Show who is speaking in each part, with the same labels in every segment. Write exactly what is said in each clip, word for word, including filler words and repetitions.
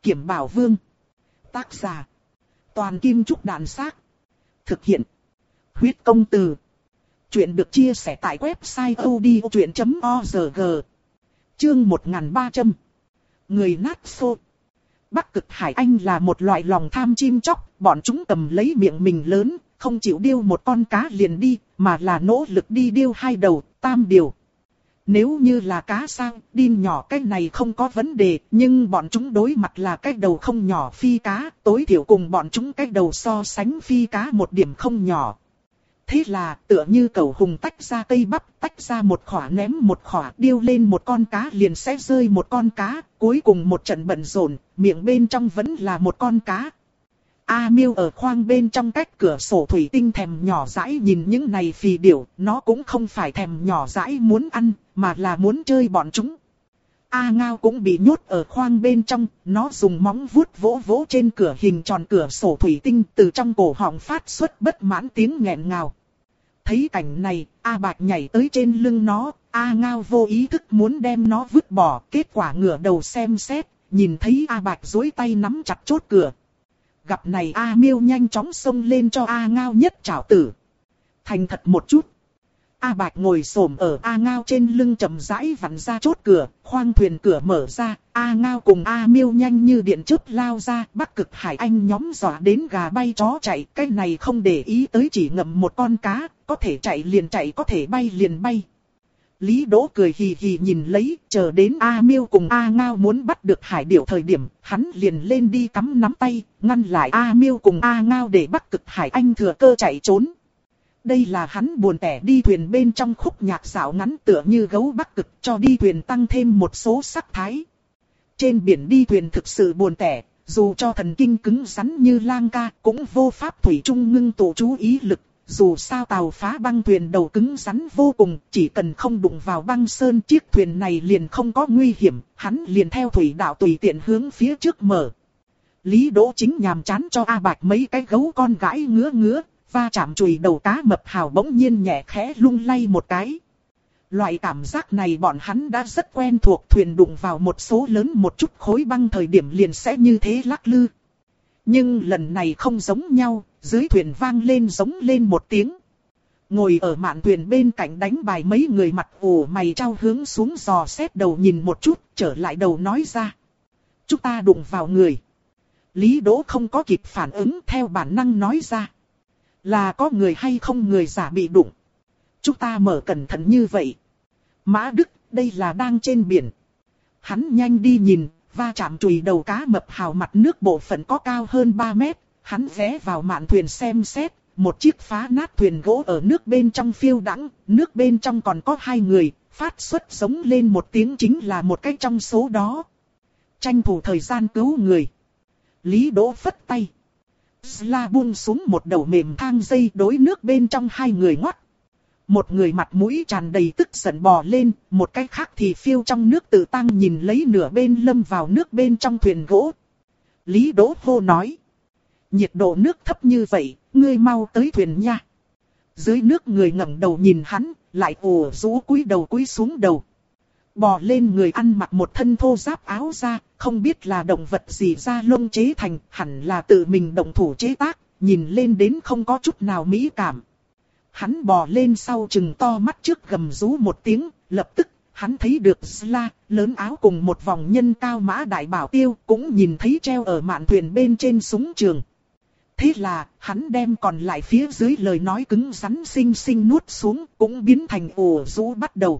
Speaker 1: Kiểm Bảo Vương. Tác giả. Toàn Kim Trúc Đàn Xác. Thực hiện. Huyết Công Từ. Chuyện được chia sẻ tại website odchuyện chấm org. Chương một nghìn ba trăm. Người nát xô. Bắc Cực Hải Anh là một loại lòng tham chim chóc, bọn chúng cầm lấy miệng mình lớn, không chịu điêu một con cá liền đi, mà là nỗ lực đi điêu hai đầu, tam điều. Nếu như là cá sao, đin nhỏ cái này không có vấn đề, nhưng bọn chúng đối mặt là cái đầu không nhỏ phi cá, tối thiểu cùng bọn chúng cái đầu so sánh phi cá một điểm không nhỏ. Thế là tựa như cẩu hùng tách ra cây bắp, tách ra một khỏa ném một khỏa, điêu lên một con cá liền sẽ rơi một con cá, cuối cùng một trận bận rộn, miệng bên trong vẫn là một con cá. A Miêu ở khoang bên trong cách cửa sổ thủy tinh thèm nhỏ dãi nhìn những này phì điểu, nó cũng không phải thèm nhỏ dãi muốn ăn, mà là muốn chơi bọn chúng. A Ngao cũng bị nhốt ở khoang bên trong, nó dùng móng vuốt vỗ vỗ trên cửa hình tròn cửa sổ thủy tinh, từ trong cổ họng phát xuất bất mãn tiếng nghẹn ngào. Thấy cảnh này, A Bạch nhảy tới trên lưng nó, A Ngao vô ý thức muốn đem nó vứt bỏ, kết quả ngửa đầu xem xét, nhìn thấy A Bạch duỗi tay nắm chặt chốt cửa. Gặp này A Miêu nhanh chóng xông lên cho A Ngao nhất trảo tử. Thành thật một chút. A Bạch ngồi xổm ở A Ngao trên lưng chậm rãi vặn ra chốt cửa, khoang thuyền cửa mở ra, A Ngao cùng A Miêu nhanh như điện chớp lao ra, Bắc Cực Hải Anh nhóm dọa đến gà bay chó chạy, cái này không để ý tới chỉ ngậm một con cá, có thể chạy liền chạy, có thể bay liền bay. Lý Đỗ cười hì hì nhìn lấy, chờ đến A Miêu cùng A Ngao muốn bắt được hải điểu thời điểm, hắn liền lên đi cắm nắm tay, ngăn lại A Miêu cùng A Ngao để Bắc Cực Hải Anh thừa cơ chạy trốn. Đây là hắn buồn tẻ đi thuyền bên trong khúc nhạc dạo ngắn tựa như gấu Bắc Cực, cho đi thuyền tăng thêm một số sắc thái. Trên biển đi thuyền thực sự buồn tẻ, dù cho thần kinh cứng rắn như Lang Ca cũng vô pháp thủy chung ngưng tụ chú ý lực. Dù sao tàu phá băng thuyền đầu cứng rắn vô cùng, chỉ cần không đụng vào băng sơn chiếc thuyền này liền không có nguy hiểm, hắn liền theo thủy đạo tùy tiện hướng phía trước mở. Lý Đỗ chính nhàm chán cho A Bạch mấy cái gấu con gãi ngứa ngứa, va chạm chùi đầu cá mập hào bỗng nhiên nhẹ khẽ lung lay một cái. Loại cảm giác này bọn hắn đã rất quen thuộc, thuyền đụng vào một số lớn một chút khối băng thời điểm liền sẽ như thế lắc lư. Nhưng lần này không giống nhau, dưới thuyền vang lên giống lên một tiếng. Ngồi ở mạn thuyền bên cạnh đánh bài mấy người mặt ủ mày trao hướng xuống dò xét đầu nhìn một chút, trở lại đầu nói ra. Chúng ta đụng vào người. Lý Đỗ không có kịp phản ứng, theo bản năng nói ra. Là có người hay không người giả bị đụng. Chúng ta mở cẩn thận như vậy. Mã Đức, đây là đang trên biển. Hắn nhanh đi nhìn, va chạm chùi đầu cá mập hào mặt nước bộ phận có cao hơn ba mét. Hắn ghé vào mạn thuyền xem xét, một chiếc phá nát thuyền gỗ ở nước bên trong phiêu đãng, nước bên trong còn có hai người, phát xuất giống lên một tiếng chính là một cái trong số đó. Tranh thủ thời gian cứu người. Lý Đỗ phất tay. Sla buông xuống một đầu mềm thang dây đối nước bên trong hai người ngoắt. Một người mặt mũi tràn đầy tức giận bò lên, một cái khác thì phiêu trong nước tự tăng nhìn lấy nửa bên lâm vào nước bên trong thuyền gỗ. Lý Đỗ hô nói. Nhiệt độ nước thấp như vậy, ngươi mau tới thuyền nha. Dưới nước người ngẩng đầu nhìn hắn, lại ồ rũ cúi đầu cúi xuống đầu. Bò lên người ăn mặc một thân thô giáp áo da, không biết là động vật gì da lông chế thành, hẳn là tự mình động thủ chế tác, nhìn lên đến không có chút nào mỹ cảm. Hắn bò lên sau chừng to mắt trước gầm rú một tiếng, lập tức hắn thấy được Sla, lớn áo cùng một vòng nhân cao mã đại bảo tiêu, cũng nhìn thấy treo ở mạn thuyền bên trên súng trường. Thế là, hắn đem còn lại phía dưới lời nói cứng rắn xinh xinh nuốt xuống, cũng biến thành ồ rũ bắt đầu.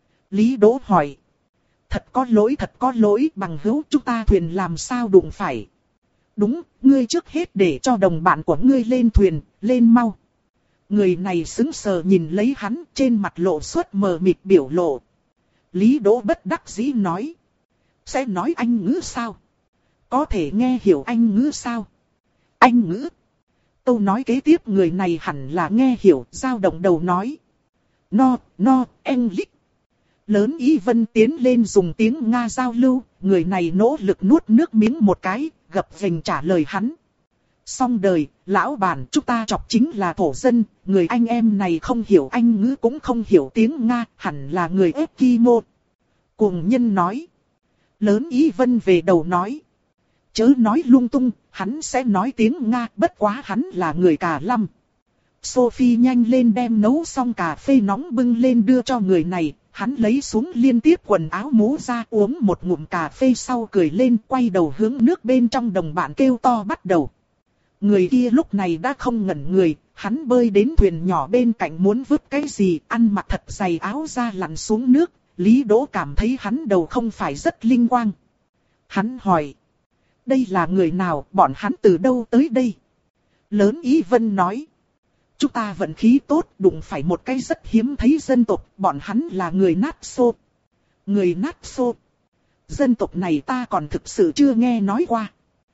Speaker 1: Lý Đỗ hỏi. Thật có lỗi, thật có lỗi, bằng hữu, chúng ta thuyền làm sao đụng phải. Đúng, ngươi trước hết để cho đồng bạn của ngươi lên thuyền, lên mau. Người này sững sờ nhìn lấy hắn, trên mặt lộ xuất mờ mịt biểu lộ. Lý Đỗ bất đắc dĩ nói. Sẽ nói Anh ngữ sao? Có thể nghe hiểu Anh ngữ sao? Anh ngữ. Câu nói kế tiếp người này hẳn là nghe hiểu, dao động đầu nói. No, no, English. Lớn Y Vân tiến lên dùng tiếng Nga giao lưu, người này nỗ lực nuốt nước miếng một cái, gập ghềnh trả lời hắn. Xong đời, lão bản chúng ta chọc chính là thổ dân, người anh em này không hiểu Anh ngữ cũng không hiểu tiếng Nga, hẳn là người Eskimo. Cuồng nhân nói. Lớn Y Vân về đầu nói. chớ nói lung tung, hắn sẽ nói tiếng Nga, bất quá hắn là người Cà Lâm. Sophie nhanh lên đem nấu xong cà phê nóng bưng lên đưa cho người này, hắn lấy xuống liên tiếp quần áo mũ ra uống một ngụm cà phê sau cười lên quay đầu hướng nước bên trong đồng bạn kêu to bắt đầu. Người kia lúc này đã không ngẩn người, hắn bơi đến thuyền nhỏ bên cạnh muốn vứt cái gì, ăn mặc thật dày áo ra lặn xuống nước, Lý Đỗ cảm thấy hắn đầu không phải rất linh quang. Hắn hỏi, đây là người nào, bọn hắn từ đâu tới đây? Lớn Ý Vân nói, chúng ta vận khí tốt, đụng phải một cái rất hiếm thấy dân tộc, bọn hắn là người Nát Xô. Người Nát Xô? Dân tộc này ta còn thực sự chưa nghe nói qua.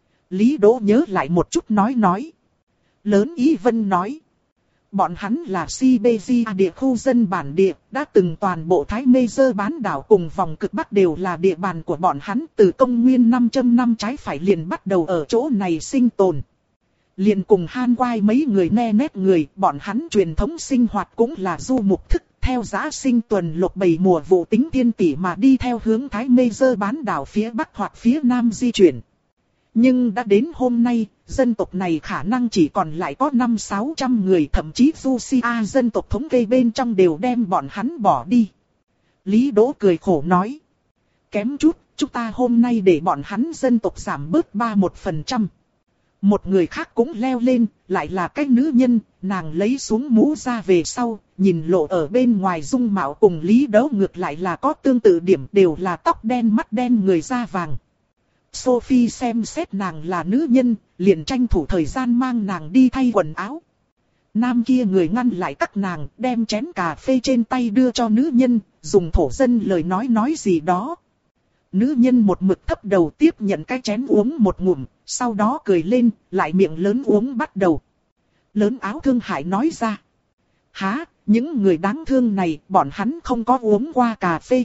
Speaker 1: Lý Đỗ nhớ lại một chút nói nói. Lớn Ý Vân nói, bọn hắn là Siberia địa khu dân bản địa, đã từng toàn bộ Thái Mê Dơ bán đảo cùng vòng cực Bắc đều là địa bàn của bọn hắn, từ công nguyên năm trăm năm trái phải liền bắt đầu ở chỗ này sinh tồn. Liền cùng Han Quai mấy người ne nét người, bọn hắn truyền thống sinh hoạt cũng là du mục thức, theo dã sinh tuần lục bảy mùa vụ tính thiên tỷ mà đi theo hướng Thái Mê Dơ bán đảo phía Bắc hoặc phía Nam di chuyển. Nhưng đã đến hôm nay, dân tộc này khả năng chỉ còn lại có năm sáu trăm người, thậm chí Rusia dân tộc thống kê bên trong đều đem bọn hắn bỏ đi. Lý Đỗ cười khổ nói, kém chút, chúng ta hôm nay để bọn hắn dân tộc giảm bớt ba một phần trăm. Một người khác cũng leo lên, lại là cái nữ nhân, nàng lấy xuống mũ ra về sau, nhìn lộ ở bên ngoài dung mạo cùng Lý Đỗ ngược lại là có tương tự điểm, đều là tóc đen mắt đen người da vàng. Sophie xem xét nàng là nữ nhân, liền tranh thủ thời gian mang nàng đi thay quần áo. Nam kia người ngăn lại các nàng, đem chén cà phê trên tay đưa cho nữ nhân, dùng thổ dân lời nói nói gì đó. Nữ nhân một mực thấp đầu tiếp nhận cái chén uống một ngụm, sau đó cười lên, lại miệng lớn uống bắt đầu. Lớn áo thương hại nói ra, há, những người đáng thương này, bọn hắn không có uống qua cà phê.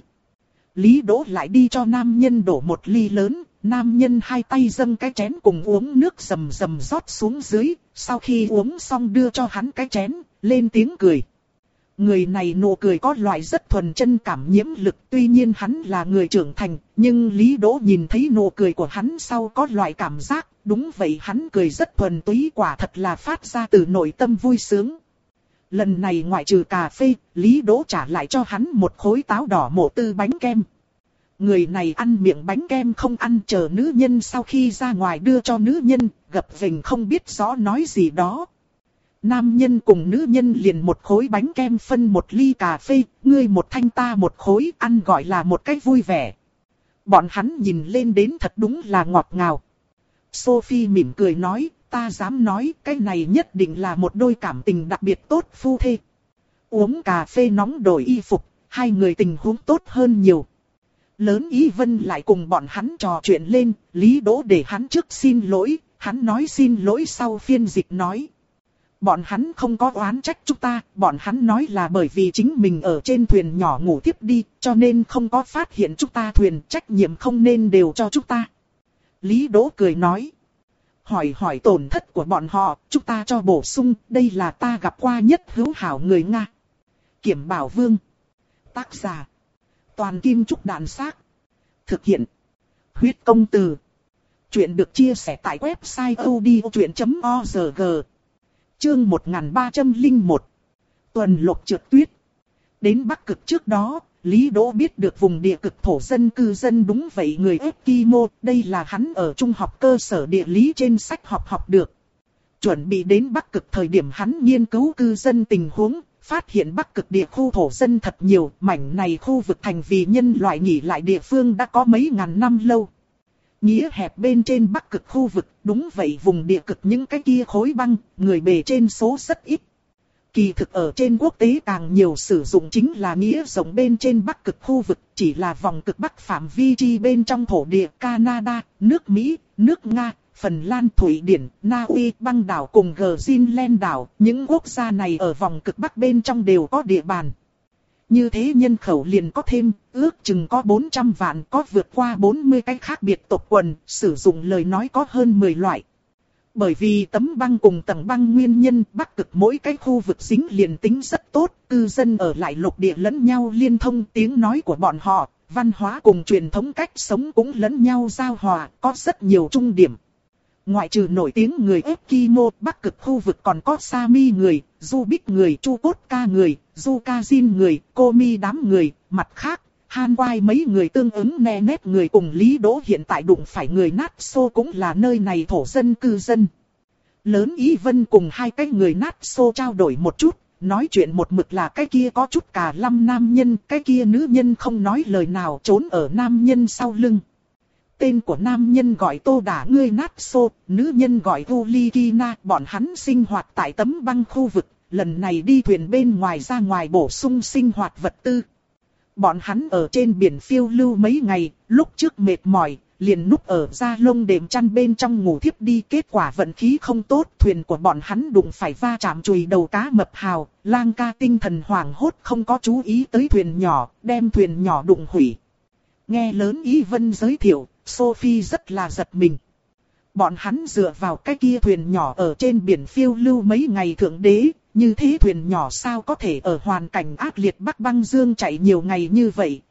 Speaker 1: Lý Đỗ lại đi cho nam nhân đổ một ly lớn, nam nhân hai tay dâng cái chén cùng uống nước rầm rầm rót xuống dưới, sau khi uống xong đưa cho hắn cái chén, lên tiếng cười. Người này nụ cười có loại rất thuần chân cảm nhiễm lực, tuy nhiên hắn là người trưởng thành, nhưng Lý Đỗ nhìn thấy nụ cười của hắn sau có loại cảm giác, đúng vậy hắn cười rất thuần túy, quả thật là phát ra từ nội tâm vui sướng. Lần này ngoại trừ cà phê, Lý Đỗ trả lại cho hắn một khối táo đỏ mộ tư bánh kem. Người này ăn miệng bánh kem không ăn, chờ nữ nhân sau khi ra ngoài đưa cho nữ nhân, gập ghềnh không biết rõ nói gì đó. Nam nhân cùng nữ nhân liền một khối bánh kem phân một ly cà phê, ngươi một thanh ta một khối, ăn gọi là một cách vui vẻ. Bọn hắn nhìn lên đến thật đúng là ngọt ngào. Sophie mỉm cười nói, ta dám nói cái này nhất định là một đôi cảm tình đặc biệt tốt phu thê. Uống cà phê nóng đổi y phục, hai người tình huống tốt hơn nhiều. Lớn Ý Vân lại cùng bọn hắn trò chuyện lên, Lý Đỗ để hắn trước xin lỗi, hắn nói xin lỗi sau phiên dịch nói. Bọn hắn không có oán trách chúng ta, bọn hắn nói là bởi vì chính mình ở trên thuyền nhỏ ngủ tiếp đi, cho nên không có phát hiện chúng ta thuyền, trách nhiệm không nên đều cho chúng ta. Lý Đỗ cười nói. Hỏi hỏi tổn thất của bọn họ, chúng ta cho bổ sung, đây là ta gặp qua nhất hữu hảo người Nga. Kiểm Bảo Vương. Tác giả. Toàn Kim Trúc Đàn Xác. Thực hiện. Huyết Công Từ. Chuyện được chia sẻ tại website odchuyện chấm org. Chương một nghìn ba trăm lẻ một. Tuần lục trượt tuyết. Đến Bắc Cực trước đó, Lý Đỗ biết được vùng địa cực thổ dân cư dân đúng vậy người Eskimo, đây là hắn ở trung học cơ sở địa lý trên sách học học được. Chuẩn bị đến Bắc Cực thời điểm hắn nghiên cứu cư dân tình huống, phát hiện Bắc Cực địa khu thổ dân thật nhiều, mảnh này khu vực thành vì nhân loại nghỉ lại địa phương đã có mấy ngàn năm lâu. Nghĩa hẹp bên trên Bắc Cực khu vực, đúng vậy vùng địa cực những cái kia khối băng, người bề trên số rất ít. Kỳ thực ở trên quốc tế càng nhiều sử dụng chính là nghĩa rộng bên trên Bắc Cực khu vực, chỉ là vòng cực Bắc phạm vi chi bên trong thổ địa Canada, nước Mỹ, nước Nga, Phần Lan, Thụy Điển, Na Uy, băng đảo cùng Greenland đảo, những quốc gia này ở vòng cực Bắc bên trong đều có địa bàn. Như thế nhân khẩu liền có thêm, ước chừng có bốn trăm vạn, có vượt qua bốn mươi cái khác biệt tộc quần, sử dụng lời nói có hơn mười loại. Bởi vì tấm băng cùng tầng băng nguyên nhân, Bắc Cực mỗi cái khu vực dính liền tính rất tốt, cư dân ở lại lục địa lẫn nhau liên thông, tiếng nói của bọn họ, văn hóa cùng truyền thống cách sống cũng lẫn nhau giao hòa, có rất nhiều trung điểm. Ngoại trừ nổi tiếng người Eskimo, Bắc Cực khu vực còn có Sami người, Yupik người, Chukotka người, Yukazin người, Komi đám người, mặt khác, Hanwai mấy người tương ứng Nenep người cùng Lý Đỗ hiện tại đụng phải người Naxos cũng là nơi này thổ dân cư dân. Lớn Ý Vân cùng hai cái người Naxos trao đổi một chút, nói chuyện một mực là cái kia có chút cả lâm nam nhân, cái kia nữ nhân không nói lời nào trốn ở nam nhân sau lưng. Tên của nam nhân gọi Tô Đả ngươi Naxos, nữ nhân gọi Ulikina, bọn hắn sinh hoạt tại tấm băng khu vực, lần này đi thuyền bên ngoài ra ngoài bổ sung sinh hoạt vật tư. Bọn hắn ở trên biển phiêu lưu mấy ngày, lúc trước mệt mỏi, liền núp ở da lông đệm chăn bên trong ngủ thiếp đi. Kết quả vận khí không tốt, thuyền của bọn hắn đụng phải va chạm chùi đầu cá mập hào. Lang ca tinh thần hoảng hốt không có chú ý tới thuyền nhỏ, đem thuyền nhỏ đụng hủy. Nghe Lớn Ý Vân giới thiệu, Sophie rất là giật mình. Bọn hắn dựa vào cái kia thuyền nhỏ ở trên biển phiêu lưu mấy ngày thượng đế, như thế thuyền nhỏ sao có thể ở hoàn cảnh ác liệt Bắc băng dương chạy nhiều ngày như vậy.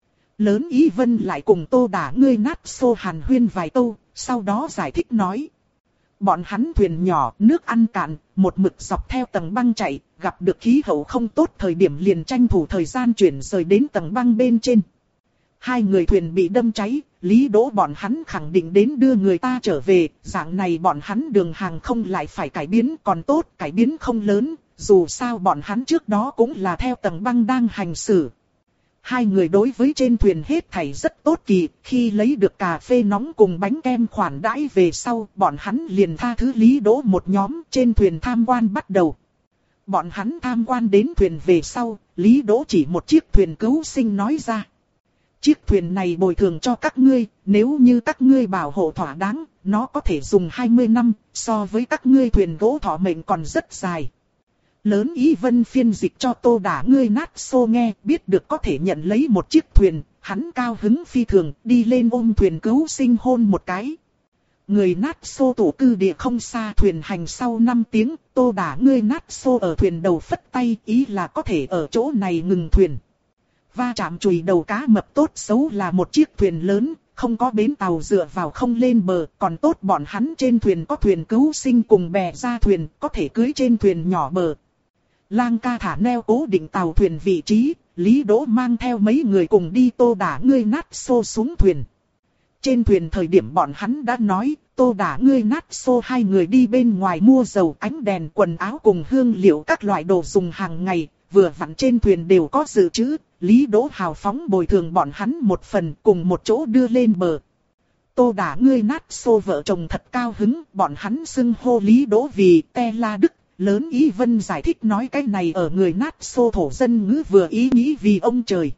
Speaker 1: Lớn Ý Vân lại cùng Tô Đả ngươi Naxos hàn huyên vài câu, sau đó giải thích nói. Bọn hắn thuyền nhỏ, nước ăn cạn, một mực dọc theo tầng băng chạy, gặp được khí hậu không tốt thời điểm liền tranh thủ thời gian chuyển rời đến tầng băng bên trên. Hai người thuyền bị đâm cháy, Lý Đỗ bọn hắn khẳng định đến đưa người ta trở về, dạng này bọn hắn đường hàng không lại phải cải biến, còn tốt, cải biến không lớn, dù sao bọn hắn trước đó cũng là theo tầng băng đang hành xử. Hai người đối với trên thuyền hết thảy rất tốt kỳ, khi lấy được cà phê nóng cùng bánh kem khoản đãi về sau, bọn hắn liền tha thứ Lý Đỗ một nhóm trên thuyền tham quan bắt đầu. Bọn hắn tham quan đến thuyền về sau, Lý Đỗ chỉ một chiếc thuyền cứu sinh nói ra. Chiếc thuyền này bồi thường cho các ngươi, nếu như các ngươi bảo hộ thỏa đáng, nó có thể dùng hai mươi năm, so với các ngươi thuyền gỗ thọ mệnh còn rất dài. Lớn Ý Vân phiên dịch cho Tô Đả ngươi Naxos nghe, biết được có thể nhận lấy một chiếc thuyền, hắn cao hứng phi thường, đi lên ôm thuyền cứu sinh hôn một cái. Người Naxos tổ cư địa không xa, thuyền hành sau năm tiếng, Tô Đả ngươi Naxos ở thuyền đầu phất tay, ý là có thể ở chỗ này ngừng thuyền. Va chạm chùi đầu cá mập tốt xấu là một chiếc thuyền lớn, không có bến tàu dựa vào không lên bờ, còn tốt bọn hắn trên thuyền có thuyền cứu sinh cùng bè ra thuyền, có thể cưới trên thuyền nhỏ bờ. Lang ca thả neo cố định tàu thuyền vị trí, Lý Đỗ mang theo mấy người cùng đi Tô Đả ngươi Naxos xuống thuyền. Trên thuyền thời điểm bọn hắn đã nói, Tô Đả ngươi Naxos hai người đi bên ngoài mua dầu, ánh đèn, quần áo cùng hương liệu các loại đồ dùng hàng ngày, vừa vặn trên thuyền đều có dự trữ. Lý Đỗ hào phóng bồi thường bọn hắn một phần cùng một chỗ đưa lên bờ. Tô Đả ngươi Naxos vợ chồng thật cao hứng, bọn hắn xưng hô Lý Đỗ vì Te La Đức. Lớn Ý Vân giải thích nói cái này ở người Naxos thổ dân ngữ vừa ý nghĩ vì ông trời.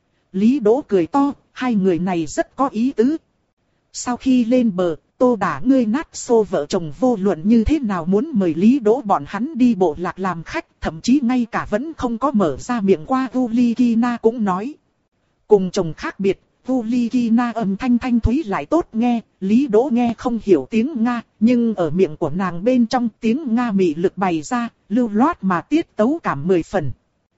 Speaker 1: Lý Đỗ cười to, hai người này rất có ý tứ. Sau khi lên bờ, Tô Đả ngươi Naxos vợ chồng vô luận như thế nào muốn mời Lý Đỗ bọn hắn đi bộ lạc làm khách, thậm chí ngay cả vẫn không có mở ra miệng qua Ulikina cũng nói. Cùng chồng khác biệt, Ulikina âm thanh thanh thúy lại tốt nghe, Lý Đỗ nghe không hiểu tiếng Nga, nhưng ở miệng của nàng bên trong tiếng Nga mị lực bày ra, lưu loát mà tiết tấu cảm mười phần.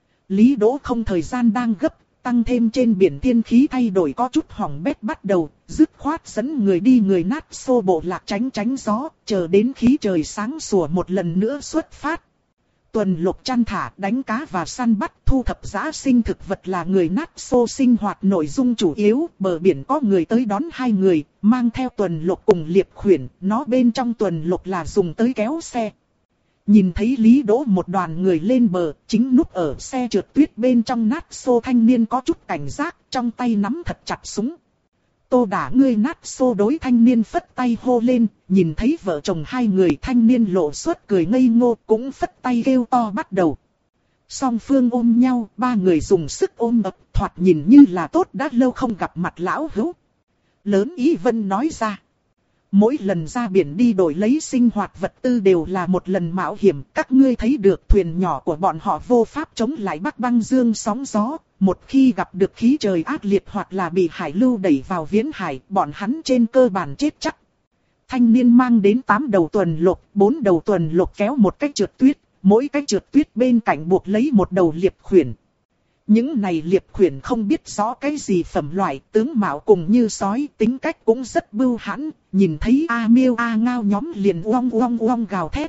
Speaker 1: Lý Đỗ không thời gian đang gấp, tăng thêm trên biển thiên khí thay đổi có chút hỏng bét bắt đầu, dứt khoát dẫn người đi người Naxos bộ lạc tránh tránh gió, chờ đến khí trời sáng sủa một lần nữa xuất phát. Tuần lục chăn thả, đánh cá và săn bắt, thu thập giã sinh thực vật là người Naxos sinh hoạt nội dung chủ yếu. Bờ biển có người tới đón hai người, mang theo tuần lục cùng liệp khuyển, nó bên trong tuần lục là dùng tới kéo xe. Nhìn thấy Lý Đỗ một đoàn người lên bờ, chính núp ở xe trượt tuyết bên trong Naxos thanh niên có chút cảnh giác, trong tay nắm thật chặt súng. Tô Đả ngươi Naxos đối thanh niên phất tay hô lên, nhìn thấy vợ chồng hai người thanh niên lộ xuất cười ngây ngô cũng phất tay kêu to bắt đầu. Song phương ôm nhau, ba người dùng sức ôm ập, thoạt nhìn như là tốt đã lâu không gặp mặt lão hữu. Lớn Ý Vân nói ra. Mỗi lần ra biển đi đổi lấy sinh hoạt vật tư đều là một lần mạo hiểm. Các ngươi thấy được thuyền nhỏ của bọn họ vô pháp chống lại Bắc băng dương sóng gió. Một khi gặp được khí trời ác liệt hoặc là bị hải lưu đẩy vào viễn hải, bọn hắn trên cơ bản chết chắc. Thanh niên mang đến tám đầu tuần lục, bốn đầu tuần lục kéo một cái trượt tuyết, mỗi cái trượt tuyết bên cạnh buộc lấy một đầu liệp khuyển. Những này liệp khuyển không biết rõ cái gì phẩm loại, tướng mạo cùng như sói, tính cách cũng rất bưu hãn, nhìn thấy A Miêu A Ngao nhóm liền uong uong uong gào thét.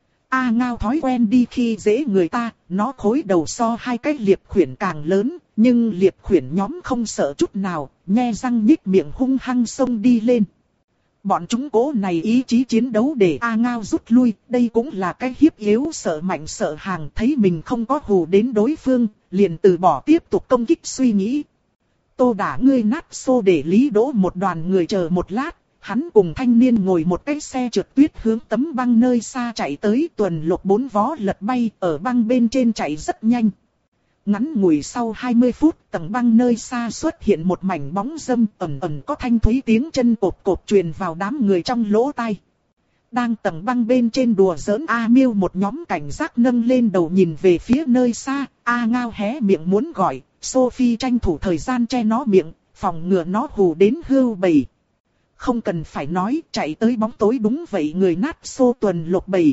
Speaker 1: A Ngao thói quen đi khi dễ người ta, nó khối đầu so hai cái liệp khuyển càng lớn, nhưng liệp khuyển nhóm không sợ chút nào, nhe răng nhích miệng hung hăng xông đi lên. Bọn chúng cố này ý chí chiến đấu để A Ngao rút lui, đây cũng là cái hiếp yếu sợ mạnh sợ hàng, thấy mình không có hù đến đối phương, liền từ bỏ tiếp tục công kích suy nghĩ. Tô Đả ngươi nát xô để Lý Đỗ một đoàn người chờ một lát, hắn cùng thanh niên ngồi một cái xe trượt tuyết hướng tấm băng nơi xa chạy tới, tuần lục bốn vó lật bay ở băng bên trên chạy rất nhanh. Ngắn ngủi sau hai mươi phút, tầng băng nơi xa xuất hiện một mảnh bóng râm, ẩn ẩn có thanh thúy tiếng chân cộp cộp truyền vào đám người trong lỗ tai. Đang tầng băng bên trên đùa giỡn A Miêu một nhóm cảnh giác nâng lên đầu nhìn về phía nơi xa, A Ngao hé miệng muốn gọi, Sophie tranh thủ thời gian che nó miệng, phòng ngừa nó hù đến hưu bầy. Không cần phải nói, chạy tới bóng tối đúng vậy, người nát xô tuần lục bầy.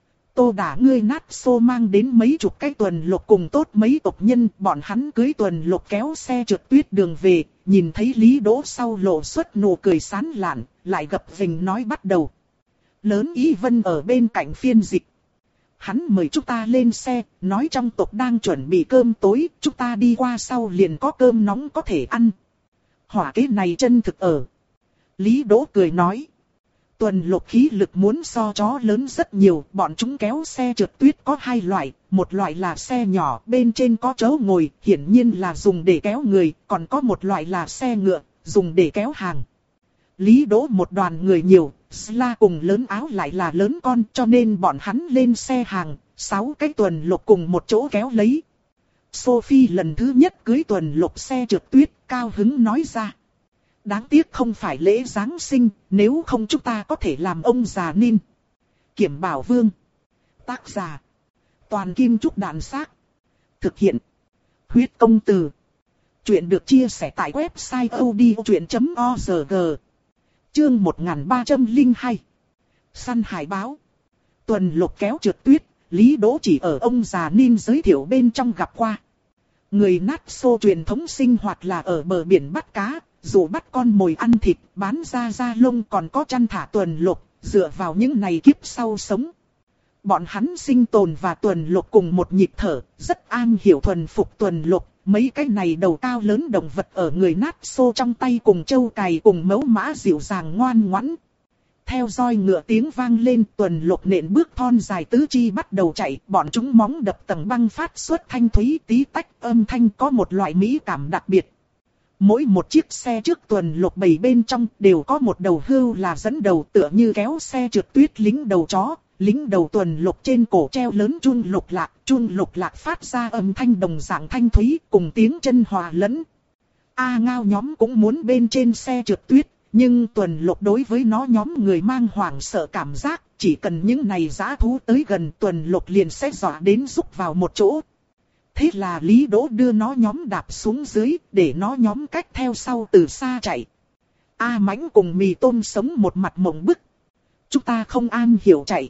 Speaker 1: Tô Đả ngươi nát xô mang đến mấy chục cái tuần lục cùng tốt mấy tộc nhân, bọn hắn cưới tuần lục kéo xe trượt tuyết đường về, nhìn thấy Lý Đỗ sau lộ xuất nụ cười sán lạn, lại gập ghềnh nói bắt đầu. Lớn Ý Vân ở bên cạnh phiên dịch. Hắn mời chúng ta lên xe, nói trong tộc đang chuẩn bị cơm tối, chúng ta đi qua sau liền có cơm nóng có thể ăn. Hỏa kế này chân thực ở. Lý Đỗ cười nói. Tuần lục khí lực muốn so chó lớn rất nhiều, bọn chúng kéo xe trượt tuyết có hai loại, một loại là xe nhỏ, bên trên có chỗ ngồi, hiển nhiên là dùng để kéo người, còn có một loại là xe ngựa, dùng để kéo hàng. Lý Đỗ một đoàn người nhiều, Sla cùng lớn áo lại là lớn con, cho nên bọn hắn lên xe hàng, sáu cái tuần lục cùng một chỗ kéo lấy. Sophie lần thứ nhất cưới tuần lục xe trượt tuyết, cao hứng nói ra. Đáng tiếc không phải lễ Giáng sinh, nếu không chúng ta có thể làm ông già Nin. Kiểm Bảo Vương. Tác giả. Toàn Kim Trúc Đàn Xác. Thực hiện. Huyết Công Từ. Chuyện được chia sẻ tại website odchuyện chấm org. Chương một nghìn ba trăm lẻ hai. Săn hải báo. Tuần lục kéo trượt tuyết, Lý Đỗ chỉ ở ông già Nin giới thiệu bên trong gặp qua. Người nát xô truyền thống sinh hoạt là ở bờ biển bắt cá. Dù bắt con mồi ăn thịt, bán da da lông còn có chăn thả tuần lục, dựa vào những này kiếp sau sống. Bọn hắn sinh tồn và tuần lục cùng một nhịp thở, rất an hiểu thuần phục tuần lục. Mấy cái này đầu cao lớn động vật ở người nát xô trong tay cùng trâu cày cùng mấu mã dịu dàng ngoan ngoãn. Theo roi ngựa tiếng vang lên, tuần lục nện bước thon dài tứ chi bắt đầu chạy, bọn chúng móng đập tầng băng phát xuất thanh thúy tí tách, âm thanh có một loại mỹ cảm đặc biệt. Mỗi một chiếc xe trước tuần lục bầy bên trong đều có một đầu hưu là dẫn đầu, tựa như kéo xe trượt tuyết lính đầu chó, lính đầu tuần lục trên cổ treo lớn chun lục lạc, chun lục lạc phát ra âm thanh đồng dạng thanh thúy cùng tiếng chân hòa lẫn. A Ngao nhóm cũng muốn bên trên xe trượt tuyết, nhưng tuần lục đối với nó nhóm người mang hoảng sợ cảm giác, chỉ cần những này dã thú tới gần tuần lục liền sẽ dọa đến rúc vào một chỗ. Thế là Lý Đỗ đưa nó nhóm đạp xuống dưới, để nó nhóm cách theo sau từ xa chạy. A Mãnh cùng Mì Tôm sống một mặt mộng bức. Chúng ta không an hiểu chạy.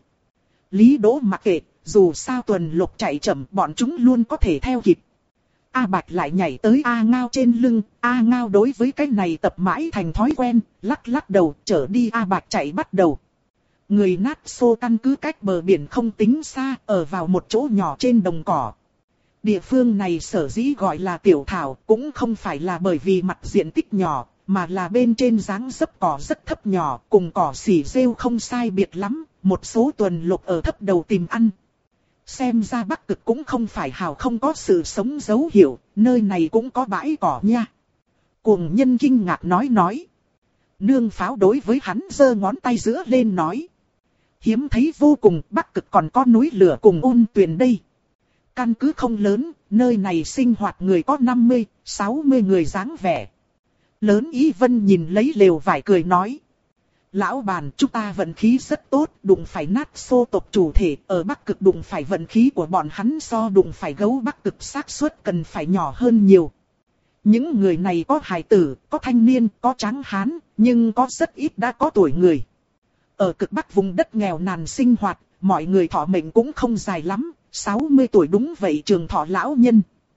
Speaker 1: Lý Đỗ mặc kệ, dù sao tuần lục chạy chậm bọn chúng luôn có thể theo kịp. A Bạch lại nhảy tới A Ngao trên lưng, A Ngao đối với cái này tập mãi thành thói quen, lắc lắc đầu, trở đi A Bạch chạy bắt đầu. Người nát xô căn cứ cách bờ biển không tính xa, ở vào một chỗ nhỏ trên đồng cỏ. Địa phương này sở dĩ gọi là tiểu thảo cũng không phải là bởi vì mặt diện tích nhỏ, mà là bên trên dáng dấp cỏ rất thấp nhỏ, cùng cỏ xỉ rêu không sai biệt lắm, một số tuần lục ở thấp đầu tìm ăn. Xem ra Bắc Cực cũng không phải hào không có sự sống dấu hiệu, nơi này cũng có bãi cỏ nha. Cuồng nhân kinh ngạc nói nói. Nương pháo đối với hắn giơ ngón tay giữa lên nói. Hiếm thấy vô cùng, Bắc Cực còn có núi lửa cùng ôn tuyền đây. Căn cứ không lớn, nơi này sinh hoạt người có năm mươi, sáu mươi người dáng vẻ. Lớn Ý Vân nhìn lấy lều vải cười nói. Lão bàn, chúng ta vận khí rất tốt, đụng phải nát xô tộc chủ thể, ở Bắc Cực đụng phải vận khí của bọn hắn so đụng phải gấu Bắc Cực xác suất cần phải nhỏ hơn nhiều. Những người này có hài tử, có thanh niên, có tráng hán, nhưng có rất ít đã có tuổi người. Ở Cực Bắc vùng đất nghèo nàn sinh hoạt, mọi người thọ mệnh cũng không dài lắm, sáu mươi tuổi đúng vậy trường thọ lão nhân.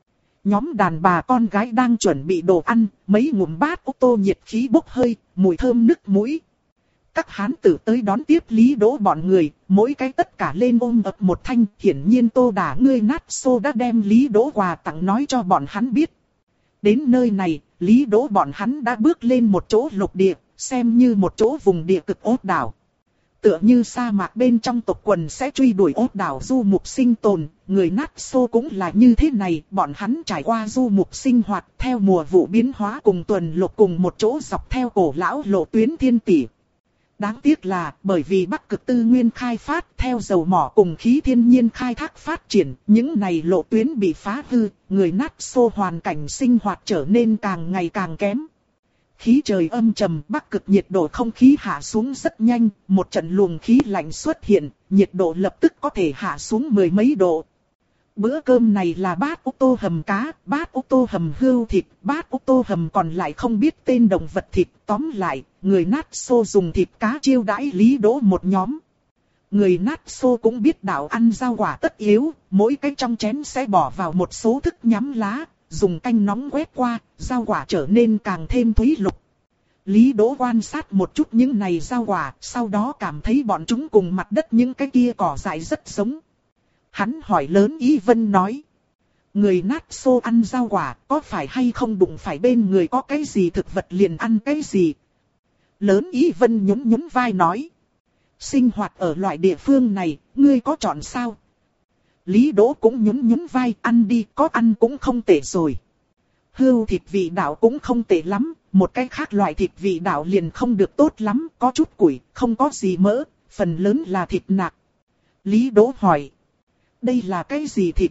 Speaker 1: Nhóm đàn bà con gái đang chuẩn bị đồ ăn, mấy ngụm bát ô tô nhiệt khí bốc hơi, mùi thơm nức mũi. Các hán tử tới đón tiếp Lý Đỗ bọn người, mỗi cái tất cả lên ôm ập một thanh. Hiển nhiên Tô Đả ngươi nát xô đã đem Lý Đỗ quà tặng nói cho bọn hắn biết. Đến nơi này, Lý Đỗ bọn hắn đã bước lên một chỗ lục địa, xem như một chỗ vùng địa cực ốt đảo. Tựa như sa mạc bên trong tộc quần sẽ truy đuổi ốt đảo du mục sinh tồn, người nát xô cũng là như thế này, bọn hắn trải qua du mục sinh hoạt theo mùa vụ biến hóa cùng tuần lục cùng một chỗ dọc theo cổ lão lộ tuyến thiên tỷ. Đáng tiếc là bởi vì Bắc Cực tư nguyên khai phát theo dầu mỏ cùng khí thiên nhiên khai thác phát triển, những này lộ tuyến bị phá hư, người nát xô hoàn cảnh sinh hoạt trở nên càng ngày càng kém. Khí trời âm trầm, Bắc Cực nhiệt độ không khí hạ xuống rất nhanh, một trận luồng khí lạnh xuất hiện, nhiệt độ lập tức có thể hạ xuống mười mấy độ. Bữa cơm này là bát ô tô hầm cá, bát ô tô hầm hươu thịt, bát ô tô hầm còn lại không biết tên động vật thịt. Tóm lại, người nát xô dùng thịt cá chiêu đãi Lý Đỗ một nhóm. Người nát xô cũng biết đạo ăn rau quả tất yếu, mỗi cái trong chén sẽ bỏ vào một số thức nhắm lá, dùng canh nóng quét qua, rau quả trở nên càng thêm thúy lục. Lý Đỗ quan sát một chút những này rau quả, sau đó cảm thấy bọn chúng cùng mặt đất những cái kia cỏ dại rất giống. Hắn hỏi Lớn Ý Vân nói. Người nát xô ăn rau quả có phải hay không đụng phải bên người có cái gì thực vật liền ăn cái gì? Lớn Ý Vân nhún nhún vai nói. Sinh hoạt ở loại địa phương này, ngươi có chọn sao? Lý Đỗ cũng nhún nhún vai, ăn đi, có ăn cũng không tệ rồi. Hươu thịt vị đạo cũng không tệ lắm, một cái khác loại thịt vị đạo liền không được tốt lắm, có chút củi, không có gì mỡ, phần lớn là thịt nạc. Lý Đỗ hỏi. Đây là cái gì thịt?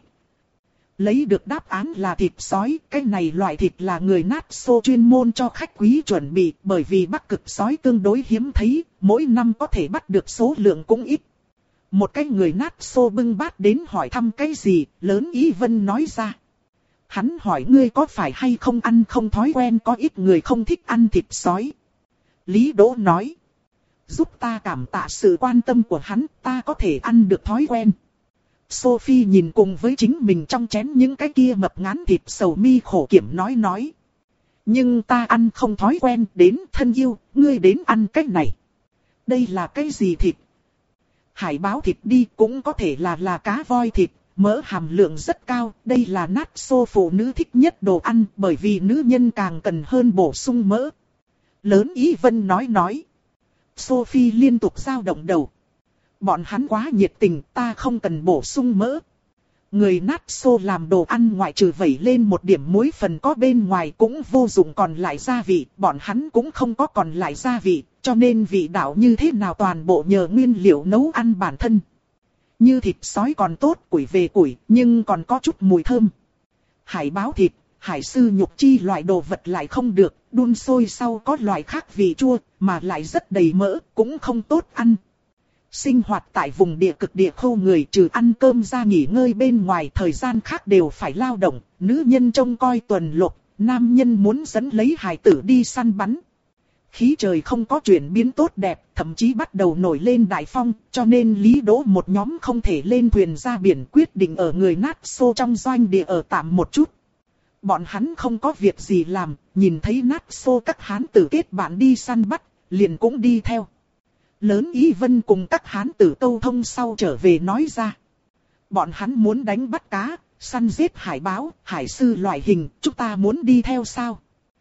Speaker 1: Lấy được đáp án là thịt sói, cái này loại thịt là người nát xô chuyên môn cho khách quý chuẩn bị, bởi vì Bắc Cực sói tương đối hiếm thấy, mỗi năm có thể bắt được số lượng cũng ít. Một cái người nát xô bưng bát đến hỏi thăm cái gì, Lớn Ý Vân nói ra. Hắn hỏi ngươi có phải hay không ăn không thói quen, có ít người không thích ăn thịt sói. Lý Đỗ nói. Giúp ta cảm tạ sự quan tâm của hắn, ta có thể ăn được thói quen. Sophie nhìn cùng với chính mình trong chén những cái kia mập ngán thịt sầu mi khổ kiểm nói nói. Nhưng ta ăn không thói quen, đến thân yêu, ngươi đến ăn cái này. Đây là cái gì thịt? Hải báo thịt đi, cũng có thể là là cá voi thịt, mỡ hàm lượng rất cao. Đây là nát xô phụ nữ thích nhất đồ ăn, bởi vì nữ nhân càng cần hơn bổ sung mỡ. Lớn Ý Vân nói nói. Sophie liên tục dao động đầu. Bọn hắn quá nhiệt tình, ta không cần bổ sung mỡ. Người nát xô làm đồ ăn ngoại trừ vẩy lên một điểm muối phần có bên ngoài cũng vô dụng, còn lại gia vị, bọn hắn cũng không có còn lại gia vị, cho nên vị đạo như thế nào toàn bộ nhờ nguyên liệu nấu ăn bản thân. Như thịt sói còn tốt, củi về củi, nhưng còn có chút mùi thơm. Hải báo thịt, hải sư nhục chi loại đồ vật lại không được, đun sôi sau có loại khác vị chua, mà lại rất đầy mỡ, cũng không tốt ăn. Sinh hoạt tại vùng địa cực địa khô người trừ ăn cơm ra nghỉ ngơi bên ngoài, thời gian khác đều phải lao động, nữ nhân trông coi tuần lục, nam nhân muốn dẫn lấy hài tử đi săn bắn. Khí trời không có chuyển biến tốt đẹp, thậm chí bắt đầu nổi lên đại phong, cho nên Lý Đỗ một nhóm không thể lên thuyền ra biển, quyết định ở người nát xô trong doanh địa ở tạm một chút. Bọn hắn không có việc gì làm, nhìn thấy nát xô các hán tử kết bạn đi săn bắt, liền cũng đi theo. Lớn Ý Vân cùng các hán tử câu thông sau trở về nói ra. Bọn hắn muốn đánh bắt cá, săn giết hải báo, hải sư loại hình, chúng ta muốn đi theo sao?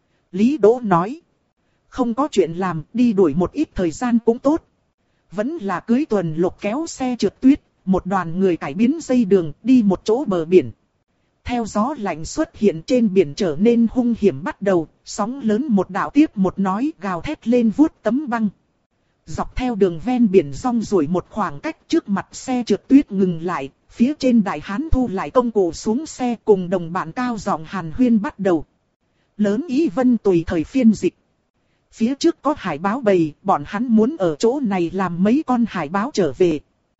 Speaker 1: Lý Đỗ nói. Không có chuyện làm, đi đuổi một ít thời gian cũng tốt. Vẫn là cưới tuần lục kéo xe trượt tuyết, một đoàn người cải biến dây đường, đi một chỗ bờ biển. Theo gió lạnh xuất hiện trên biển trở nên hung hiểm bắt đầu, sóng lớn một đạo tiếp một nói gào thét lên vuốt tấm băng. Dọc theo đường ven biển rong ruổi một khoảng cách, trước mặt xe trượt tuyết ngừng lại, phía trên đại hán thu lại công cụ xuống xe cùng đồng bạn cao giọng hàn huyên bắt đầu. Lớn Ý Vân tùy thời phiên dịch. Phía trước có hải báo bầy, bọn hắn muốn ở chỗ này làm mấy con hải báo trở về.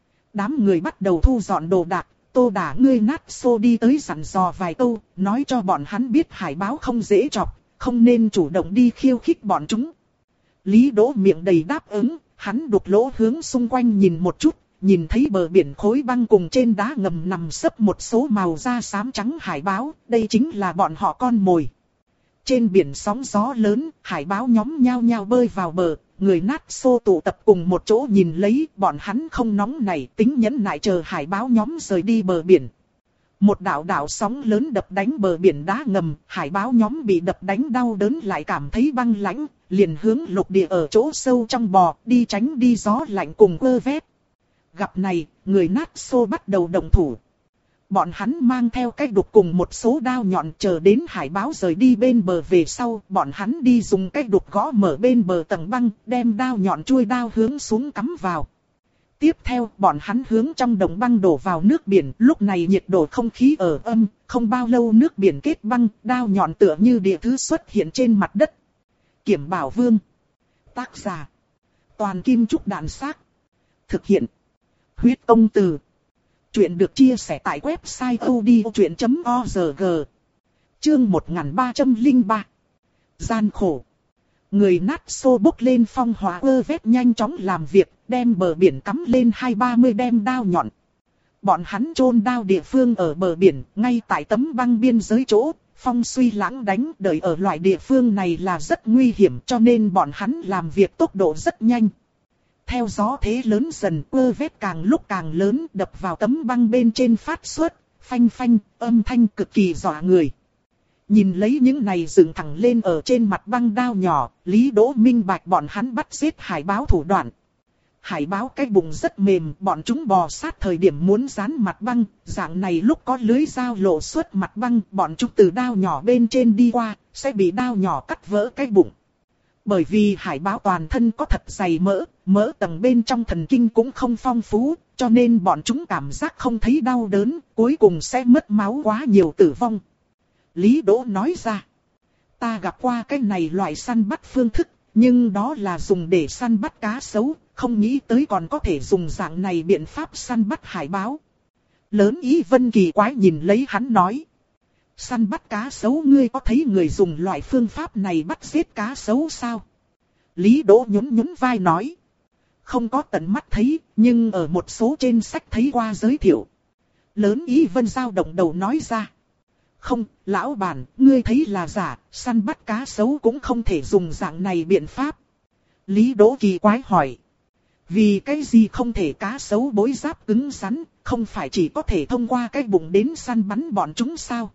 Speaker 1: Đám người bắt đầu thu dọn đồ đạc, Tô Đả ngươi nát xô đi tới dặn dò vài câu, nói cho bọn hắn biết hải báo không dễ chọc, không nên chủ động đi khiêu khích bọn chúng. Lý Đỗ miệng đầy đáp ứng, hắn đục lỗ hướng xung quanh nhìn một chút, nhìn thấy bờ biển khối băng cùng trên đá ngầm nằm sấp một số màu da xám trắng hải báo, đây chính là bọn họ con mồi. Trên biển sóng gió lớn, hải báo nhóm nhao nhao bơi vào bờ, người nát xô tụ tập cùng một chỗ nhìn lấy, bọn hắn không nóng nảy, tính nhẫn nại chờ hải báo nhóm rời đi bờ biển. Một đạo đạo sóng lớn đập đánh bờ biển đá ngầm, hải báo nhóm bị đập đánh đau đớn lại cảm thấy băng lãnh, liền hướng lục địa ở chỗ sâu trong bò, đi tránh đi gió lạnh cùng quơ vét. Gặp này, người nát xô bắt đầu động thủ. Bọn hắn mang theo cái đục cùng một số đao nhọn chờ đến hải báo rời đi bên bờ về sau, bọn hắn đi dùng cái đục gõ mở bên bờ tầng băng, đem đao nhọn chuôi đao hướng xuống cắm vào. Tiếp theo, bọn hắn hướng trong đồng băng đổ vào nước biển, lúc này nhiệt độ không khí ở âm, không bao lâu nước biển kết băng, đao nhọn tựa như địa thứ xuất hiện trên mặt đất. Kiểm Bảo Vương. Tác giả. Toàn Kim Trúc Đạn Xác. Thực hiện. Huyết Công Từ. Chuyện được chia sẻ tại website odchuyện chấm org. Chương một nghìn ba trăm lẻ ba. Gian khổ. Người nát xô bốc lên phong hỏa ơ vét nhanh chóng làm việc, đem bờ biển cắm lên hai ba mươi đem đao nhọn. Bọn hắn chôn đao địa phương ở bờ biển, ngay tại tấm băng biên giới chỗ, phong suy lãng đánh, đợi ở loại địa phương này là rất nguy hiểm cho nên bọn hắn làm việc tốc độ rất nhanh. Theo gió thế lớn dần, ơ vét càng lúc càng lớn, đập vào tấm băng bên trên phát xuất, phanh phanh, âm thanh cực kỳ dọa người. Nhìn lấy những này dựng thẳng lên ở trên mặt băng đao nhỏ, Lý Đỗ minh bạch bọn hắn bắt giết hải báo thủ đoạn. Hải báo cái bụng rất mềm, bọn chúng bò sát thời điểm muốn dán mặt băng, dạng này lúc có lưới dao lộ xuất mặt băng, bọn chúng từ đao nhỏ bên trên đi qua, sẽ bị đao nhỏ cắt vỡ cái bụng. Bởi vì hải báo toàn thân có thật dày mỡ, mỡ tầng bên trong thần kinh cũng không phong phú, cho nên bọn chúng cảm giác không thấy đau đớn, cuối cùng sẽ mất máu quá nhiều tử vong. Lý Đỗ nói ra, ta gặp qua cái này loại săn bắt phương thức, nhưng đó là dùng để săn bắt cá sấu, không nghĩ tới còn có thể dùng dạng này biện pháp săn bắt hải báo. Lớn Ý Vân kỳ quái nhìn lấy hắn nói, săn bắt cá sấu ngươi có thấy người dùng loại phương pháp này bắt giết cá sấu sao? Lý Đỗ nhún nhún vai nói, không có tận mắt thấy, nhưng ở một số trên sách thấy qua giới thiệu. Lớn Ý Vân dao động đầu nói ra, không, lão bản, ngươi thấy là giả, săn bắt cá sấu cũng không thể dùng dạng này biện pháp. Lý Đỗ kỳ quái hỏi, vì cái gì không thể cá sấu bối giáp cứng rắn, không phải chỉ có thể thông qua cái bụng đến săn bắn bọn chúng sao?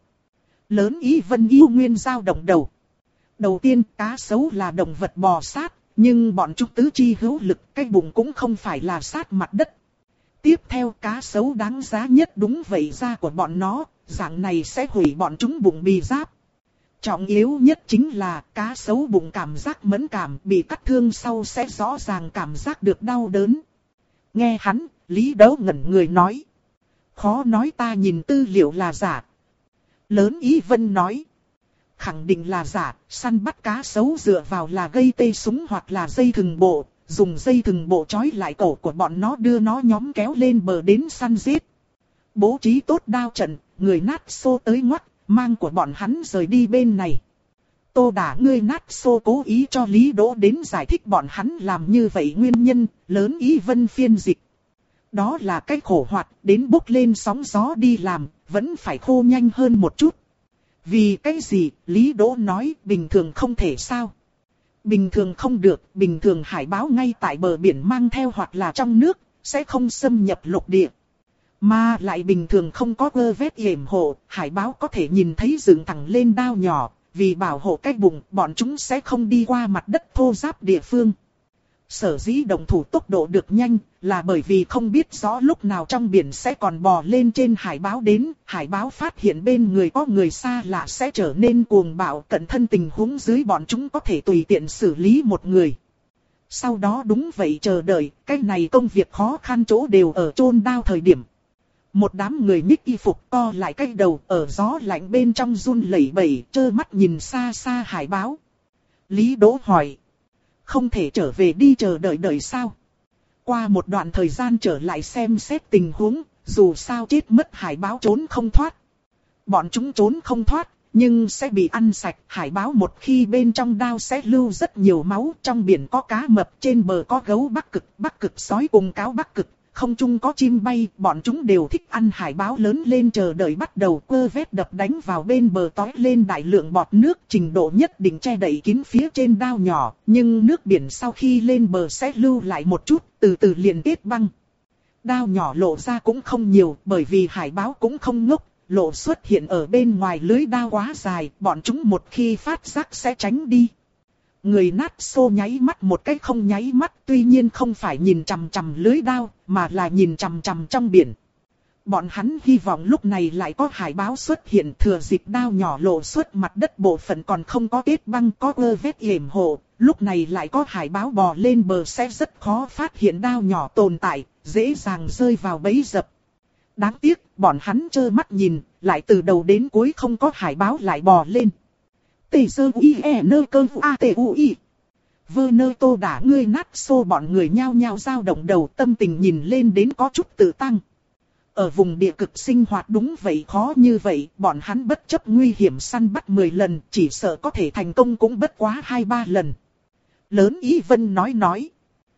Speaker 1: Lớn Ý Vân yêu nguyên dao động đầu. Đầu tiên, cá sấu là động vật bò sát, nhưng bọn chúng tứ chi hữu lực, cái bụng cũng không phải là sát mặt đất. Tiếp theo, cá sấu đáng giá nhất đúng vậy da của bọn nó, dạng này sẽ hủy bọn chúng bụng bì giáp. Trọng yếu nhất chính là cá sấu bụng cảm giác mẫn cảm, bị cắt thương sau sẽ rõ ràng cảm giác được đau đớn. Nghe hắn, Lý Đỗ ngẩn người nói, khó nói ta nhìn tư liệu là giả. Lớn Ý Vân nói, khẳng định là giả, săn bắt cá sấu dựa vào là gây tê súng hoặc là dây thừng bộ, dùng dây thừng bộ trói lại cổ của bọn nó đưa nó nhóm kéo lên bờ đến săn giết. Bố trí tốt đao trận, người nát xô tới ngoắt, mang của bọn hắn rời đi bên này. Tô Đả ngươi nát xô cố ý cho Lý Đỗ đến giải thích bọn hắn làm như vậy nguyên nhân, Lớn Ý Vân phiên dịch. Đó là cách khổ hoạt, đến bốc lên sóng gió đi làm, vẫn phải khô nhanh hơn một chút. Vì cái gì, Lý Đỗ nói, bình thường không thể sao? Bình thường không được, bình thường hải báo ngay tại bờ biển mang theo hoặc là trong nước, sẽ không xâm nhập lục địa. Mà lại bình thường không có vơ vét yểm hộ, hải báo có thể nhìn thấy dựng thẳng lên đao nhỏ, vì bảo hộ cái bụng, bọn chúng sẽ không đi qua mặt đất thô ráp địa phương. Sở dĩ động thủ tốc độ được nhanh, là bởi vì không biết rõ lúc nào trong biển sẽ còn bò lên trên hải báo đến, hải báo phát hiện bên người có người xa lạ sẽ trở nên cuồng bạo, cẩn thân tình huống dưới bọn chúng có thể tùy tiện xử lý một người. Sau đó đúng vậy chờ đợi, cái này công việc khó khăn chỗ đều ở chôn đao thời điểm. Một đám người nhích y phục co lại cái đầu ở gió lạnh bên trong run lẩy bẩy, trơ mắt nhìn xa xa hải báo. Lý Đỗ hỏi, không thể trở về đi chờ đợi đợi sao? Qua một đoạn thời gian trở lại xem xét tình huống, dù sao chết mất hải báo trốn không thoát. Bọn chúng trốn không thoát, nhưng sẽ bị ăn sạch. Hải báo một khi bên trong đao sẽ lưu rất nhiều máu, trong biển có cá mập, trên bờ có gấu Bắc Cực, Bắc Cực sói cùng cáo Bắc Cực. không trung có chim bay, bọn chúng đều thích ăn hải báo lớn lên chờ đợi bắt đầu quơ vét đập đánh vào bên bờ tói lên đại lượng bọt nước trình độ nhất định che đậy kín phía trên đao nhỏ, nhưng nước biển sau khi lên bờ sẽ lưu lại một chút, từ từ liền kết băng. Đao nhỏ lộ ra cũng không nhiều, bởi vì hải báo cũng không ngốc, lộ xuất hiện ở bên ngoài lưới đao quá dài, bọn chúng một khi phát giác sẽ tránh đi. Người nát xô nháy mắt một cái không nháy mắt, tuy nhiên không phải nhìn chằm chằm lưới đao, mà là nhìn chằm chằm trong biển. Bọn hắn hy vọng lúc này lại có hải báo xuất hiện, thừa dịp đao nhỏ lộ xuất mặt đất bộ phận còn không có kết băng, có ơ vết yểm hộ, lúc này lại có hải báo bò lên bờ sẽ rất khó phát hiện đao nhỏ tồn tại, dễ dàng rơi vào bẫy dập. Đáng tiếc, bọn hắn trơ mắt nhìn, lại từ đầu đến cuối không có hải báo lại bò lên. Tê sơ u e nơ cơ a t u i. Vơ nơ Tô Đả ngươi nát xô bọn người nhao nhao dao động đầu, tâm tình nhìn lên đến có chút tự tăng. Ở vùng địa cực sinh hoạt đúng vậy khó như vậy, bọn hắn bất chấp nguy hiểm săn bắt mười lần, chỉ sợ có thể thành công cũng bất quá hai ba lần. Lớn Ý Vân nói nói.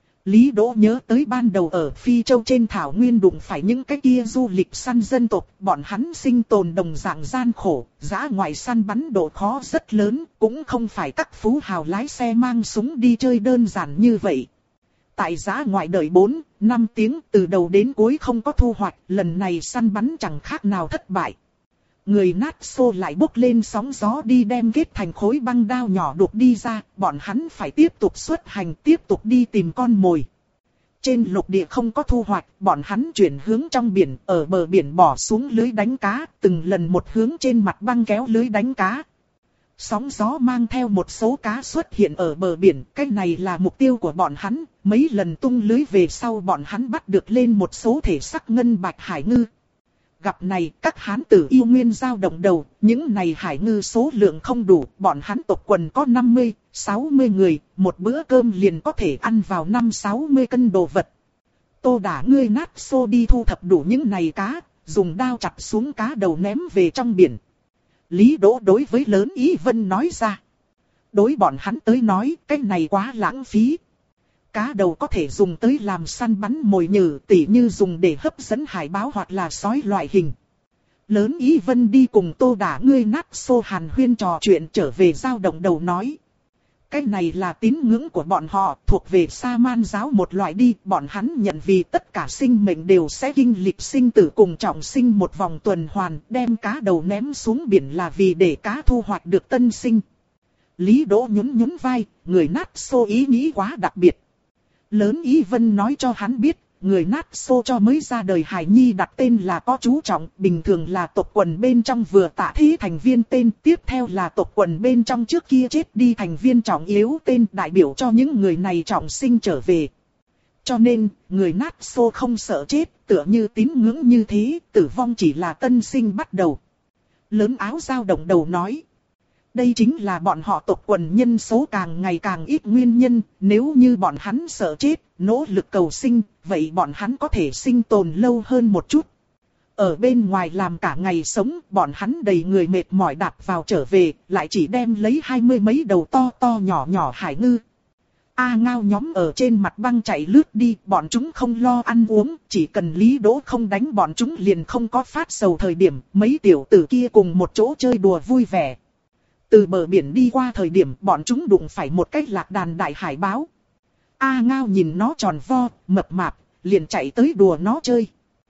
Speaker 1: Lý Đỗ nhớ tới ban đầu ở Phi Châu trên thảo nguyên đụng phải những cái kia du lịch săn dân tộc, bọn hắn sinh tồn đồng dạng gian khổ, dã ngoại săn bắn độ khó rất lớn, cũng không phải các phú hào lái xe mang súng đi chơi đơn giản như vậy. Tại dã ngoại đợi bốn, năm tiếng từ đầu đến cuối không có thu hoạch, lần này săn bắn chẳng khác nào thất bại. Người nát xô lại bốc lên sóng gió đi đem kết thành khối băng đao nhỏ đục đi ra, bọn hắn phải tiếp tục xuất hành, tiếp tục đi tìm con mồi. Trên lục địa không có thu hoạch, bọn hắn chuyển hướng trong biển, ở bờ biển bỏ xuống lưới đánh cá, từng lần một hướng trên mặt băng kéo lưới đánh cá. Sóng gió mang theo một số cá xuất hiện ở bờ biển, cái này là mục tiêu của bọn hắn, mấy lần tung lưới về sau bọn hắn bắt được lên một số thể sắc ngân bạch hải ngư. Gặp này, các hán tử yêu nguyên dao động đầu, những này hải ngư số lượng không đủ, bọn hắn tộc quần có năm mươi, sáu mươi người, một bữa cơm liền có thể ăn vào năm sáu mươi cân đồ vật. Tô Đả ngươi nát xô đi thu thập đủ những này cá, dùng đao chặt xuống cá đầu ném về trong biển. Lý Đỗ đối với Lớn Ý Vân nói ra. Đối bọn hắn tới nói, cái này quá lãng phí. Cá đầu có thể dùng tới làm săn bắn mồi nhử, tỉ như dùng để hấp dẫn hải báo hoặc là sói loại hình. Lớn Ý Vân đi cùng Tô Đả ngươi nát xô hàn huyên trò chuyện trở về dao động đầu nói. Cái này là tín ngưỡng của bọn họ, thuộc về Sa Man giáo một loại đi, bọn hắn nhận vì tất cả sinh mệnh đều sẽ kinh lịch sinh tử cùng trọng sinh một vòng tuần hoàn, đem cá đầu ném xuống biển là vì để cá thu hoạch được tân sinh. Lý Đỗ nhún nhún vai, người nát xô ý nghĩ quá đặc biệt. Lớn Ý Vân nói cho hắn biết, người nát xô cho mới ra đời hải nhi đặt tên là có chú trọng, bình thường là tộc quần bên trong vừa tạ thế thành viên tên, tiếp theo là tộc quần bên trong trước kia chết đi thành viên trọng yếu tên, đại biểu cho những người này trọng sinh trở về. Cho nên, người nát xô không sợ chết, tựa như tín ngưỡng như thế, tử vong chỉ là tân sinh bắt đầu. Lớn Áo dao động đầu nói. Đây chính là bọn họ tộc quần nhân số càng ngày càng ít nguyên nhân, nếu như bọn hắn sợ chết, nỗ lực cầu sinh, vậy bọn hắn có thể sinh tồn lâu hơn một chút. Ở bên ngoài làm cả ngày sống, bọn hắn đầy người mệt mỏi đạp vào trở về, lại chỉ đem lấy hai mươi mấy đầu to to nhỏ nhỏ hải ngư. A Ngao nhóm ở trên mặt băng chạy lướt đi, bọn chúng không lo ăn uống, chỉ cần Lý Đỗ không đánh bọn chúng liền không có phát sầu thời điểm, mấy tiểu tử kia cùng một chỗ chơi đùa vui vẻ. Từ bờ biển đi qua thời điểm bọn chúng đụng phải một cái lạc đàn đại hải báo. A Ngao nhìn nó tròn vo, mập mạp, liền chạy tới đùa nó chơi.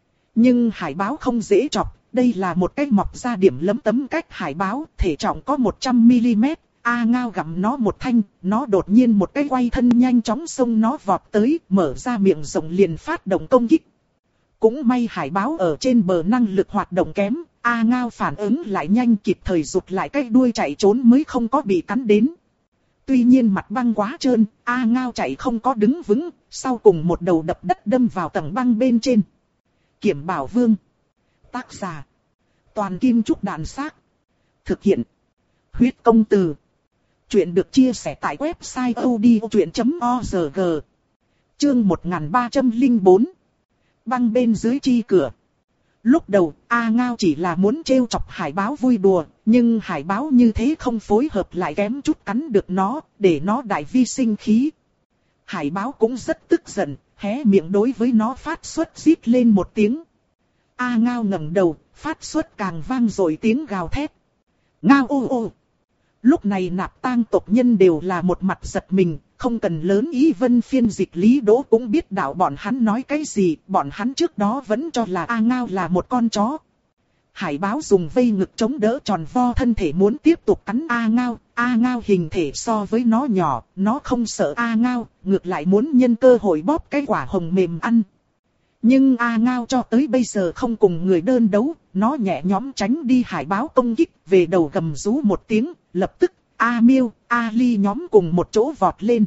Speaker 1: Nhưng hải báo không dễ chọc, đây là một cái mọc ra điểm lấm tấm cách hải báo, thể trọng có một trăm mi li mét. A Ngao gặm nó một thanh, nó đột nhiên một cái quay thân nhanh chóng xông nó vọt tới, mở ra miệng rộng liền phát động công kích. Cũng may hải báo ở trên bờ năng lực hoạt động kém, A Ngao phản ứng lại nhanh kịp thời rụt lại cái đuôi chạy trốn mới không có bị cắn đến. Tuy nhiên mặt băng quá trơn, A Ngao chạy không có đứng vững, sau cùng một đầu đập đất đâm vào tầng băng bên trên. Kiểm Bảo Vương. Tác giả. Toàn Kim Trúc Đàn Xác. Thực hiện. Huyết Công Từ. Chuyện được chia sẻ tại website odchuyện chấm org. Chương một nghìn ba trăm lẻ bốn. Băng bên dưới chi cửa. Lúc đầu, A Ngao chỉ là muốn trêu chọc hải báo vui đùa, nhưng hải báo như thế không phối hợp lại kém chút cắn được nó, để nó đại vi sinh khí. Hải báo cũng rất tức giận, hé miệng đối với nó phát xuất rít lên một tiếng. A Ngao ngẩng đầu, phát xuất càng vang dội tiếng gào thét. Ngao ô ô. Lúc này Nạp Tang tộc nhân đều là một mặt giật mình, không cần lớn ý vân phiên dịch Lý Đỗ cũng biết đạo bọn hắn nói cái gì, bọn hắn trước đó vẫn cho là A Ngao là một con chó. Hải báo dùng vây ngực chống đỡ tròn vo thân thể muốn tiếp tục cắn A Ngao, A Ngao hình thể so với nó nhỏ, nó không sợ A Ngao, ngược lại muốn nhân cơ hội bóp cái quả hồng mềm ăn. Nhưng A Ngao cho tới bây giờ không cùng người đơn đấu, nó nhẹ nhõm tránh đi hải báo công kích, về đầu gầm rú một tiếng, lập tức A Miêu, A Ly nhóm cùng một chỗ vọt lên.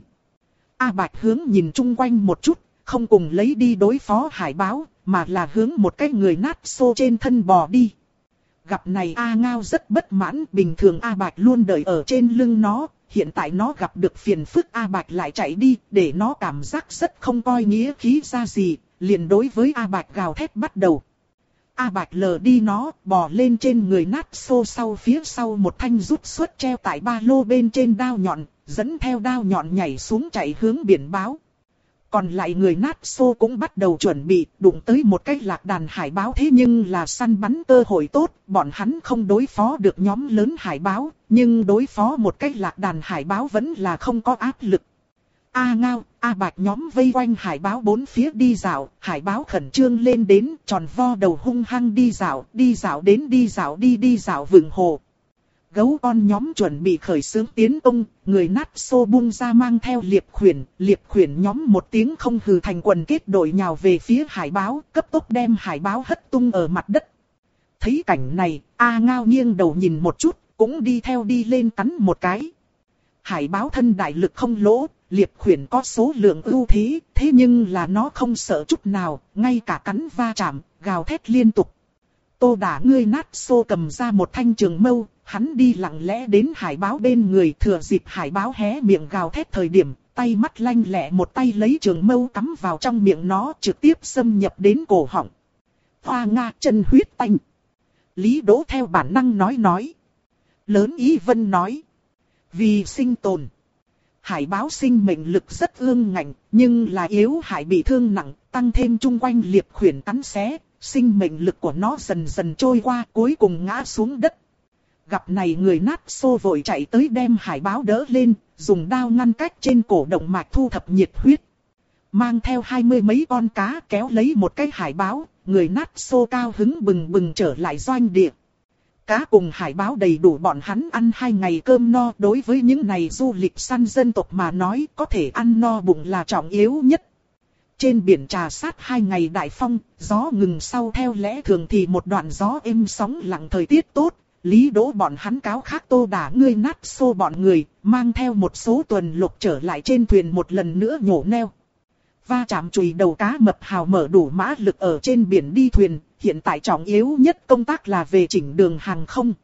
Speaker 1: A Bạch hướng nhìn chung quanh một chút, không cùng lấy đi đối phó hải báo, mà là hướng một cái người nát xô trên thân bò đi. Gặp này A Ngao rất bất mãn, bình thường A Bạch luôn đợi ở trên lưng nó, hiện tại nó gặp được phiền phức A Bạch lại chạy đi, để nó cảm giác rất không coi nghĩa khí ra gì, liền đối với A Bạch gào thét bắt đầu. A Bạch lờ đi nó, bò lên trên người nát xô sau phía sau một thanh rút xuất treo tại ba lô bên trên đao nhọn, dẫn theo đao nhọn nhảy xuống chạy hướng biển báo. Còn lại người nát xô cũng bắt đầu chuẩn bị, đụng tới một cái lạc đàn hải báo, thế nhưng là săn bắn cơ hội tốt, bọn hắn không đối phó được nhóm lớn hải báo, nhưng đối phó một cái lạc đàn hải báo vẫn là không có áp lực. A Ngao, A Bạch nhóm vây quanh hải báo bốn phía đi dạo, hải báo khẩn trương lên đến, tròn vo đầu hung hăng đi dạo, đi dạo đến đi dạo đi đi dạo vừng hồ. Gấu con nhóm chuẩn bị khởi xướng tiến công, người nát xô bung ra mang theo liệp khuyển, liệp khuyển nhóm một tiếng không hừ thành quần kết đội nhào về phía hải báo, cấp tốc đem hải báo hất tung ở mặt đất. Thấy cảnh này, A Ngao nghiêng đầu nhìn một chút, cũng đi theo đi lên cắn một cái. Hải báo thân đại lực không lỗ, liệp khuyển có số lượng ưu thế, thế nhưng là nó không sợ chút nào, ngay cả cắn va chạm, gào thét liên tục. Tô Đả ngươi nát xô cầm ra một thanh trường mâu, hắn đi lặng lẽ đến hải báo bên người, thừa dịp hải báo hé miệng gào thét thời điểm, tay mắt lanh lẹ một tay lấy trường mâu cắm vào trong miệng nó, trực tiếp xâm nhập đến cổ họng. Hoa Nga chân huyết tanh. Lý Đỗ theo bản năng nói nói. Lớn ý vân nói. Vì sinh tồn. Hải báo sinh mệnh lực rất ương ngạnh, nhưng là yếu hại bị thương nặng, tăng thêm chung quanh liệp khuyển cắn xé, sinh mệnh lực của nó dần dần trôi qua, cuối cùng ngã xuống đất. Gặp này người nát xô vội chạy tới đem hải báo đỡ lên, dùng đao ngăn cách trên cổ động mạch thu thập nhiệt huyết. Mang theo hai mươi mấy con cá kéo lấy một cái hải báo, người nát xô cao hứng bừng bừng trở lại doanh địa. Cá cùng hải báo đầy đủ bọn hắn ăn hai ngày cơm no, đối với những này du lịch săn dân tộc mà nói có thể ăn no bụng là trọng yếu nhất. Trên biển trà sát hai ngày đại phong, gió ngừng sau theo lẽ thường thì một đoạn gió êm sóng lặng thời tiết tốt. Lý Đỗ bọn hắn cáo khác Tô Đả ngươi nát xô bọn người, mang theo một số tuần lục trở lại trên thuyền một lần nữa nhổ neo. Va chạm chùy đầu cá mập hào mở đủ mã lực ở trên biển đi thuyền, hiện tại trọng yếu nhất công tác là về chỉnh đường hàng không.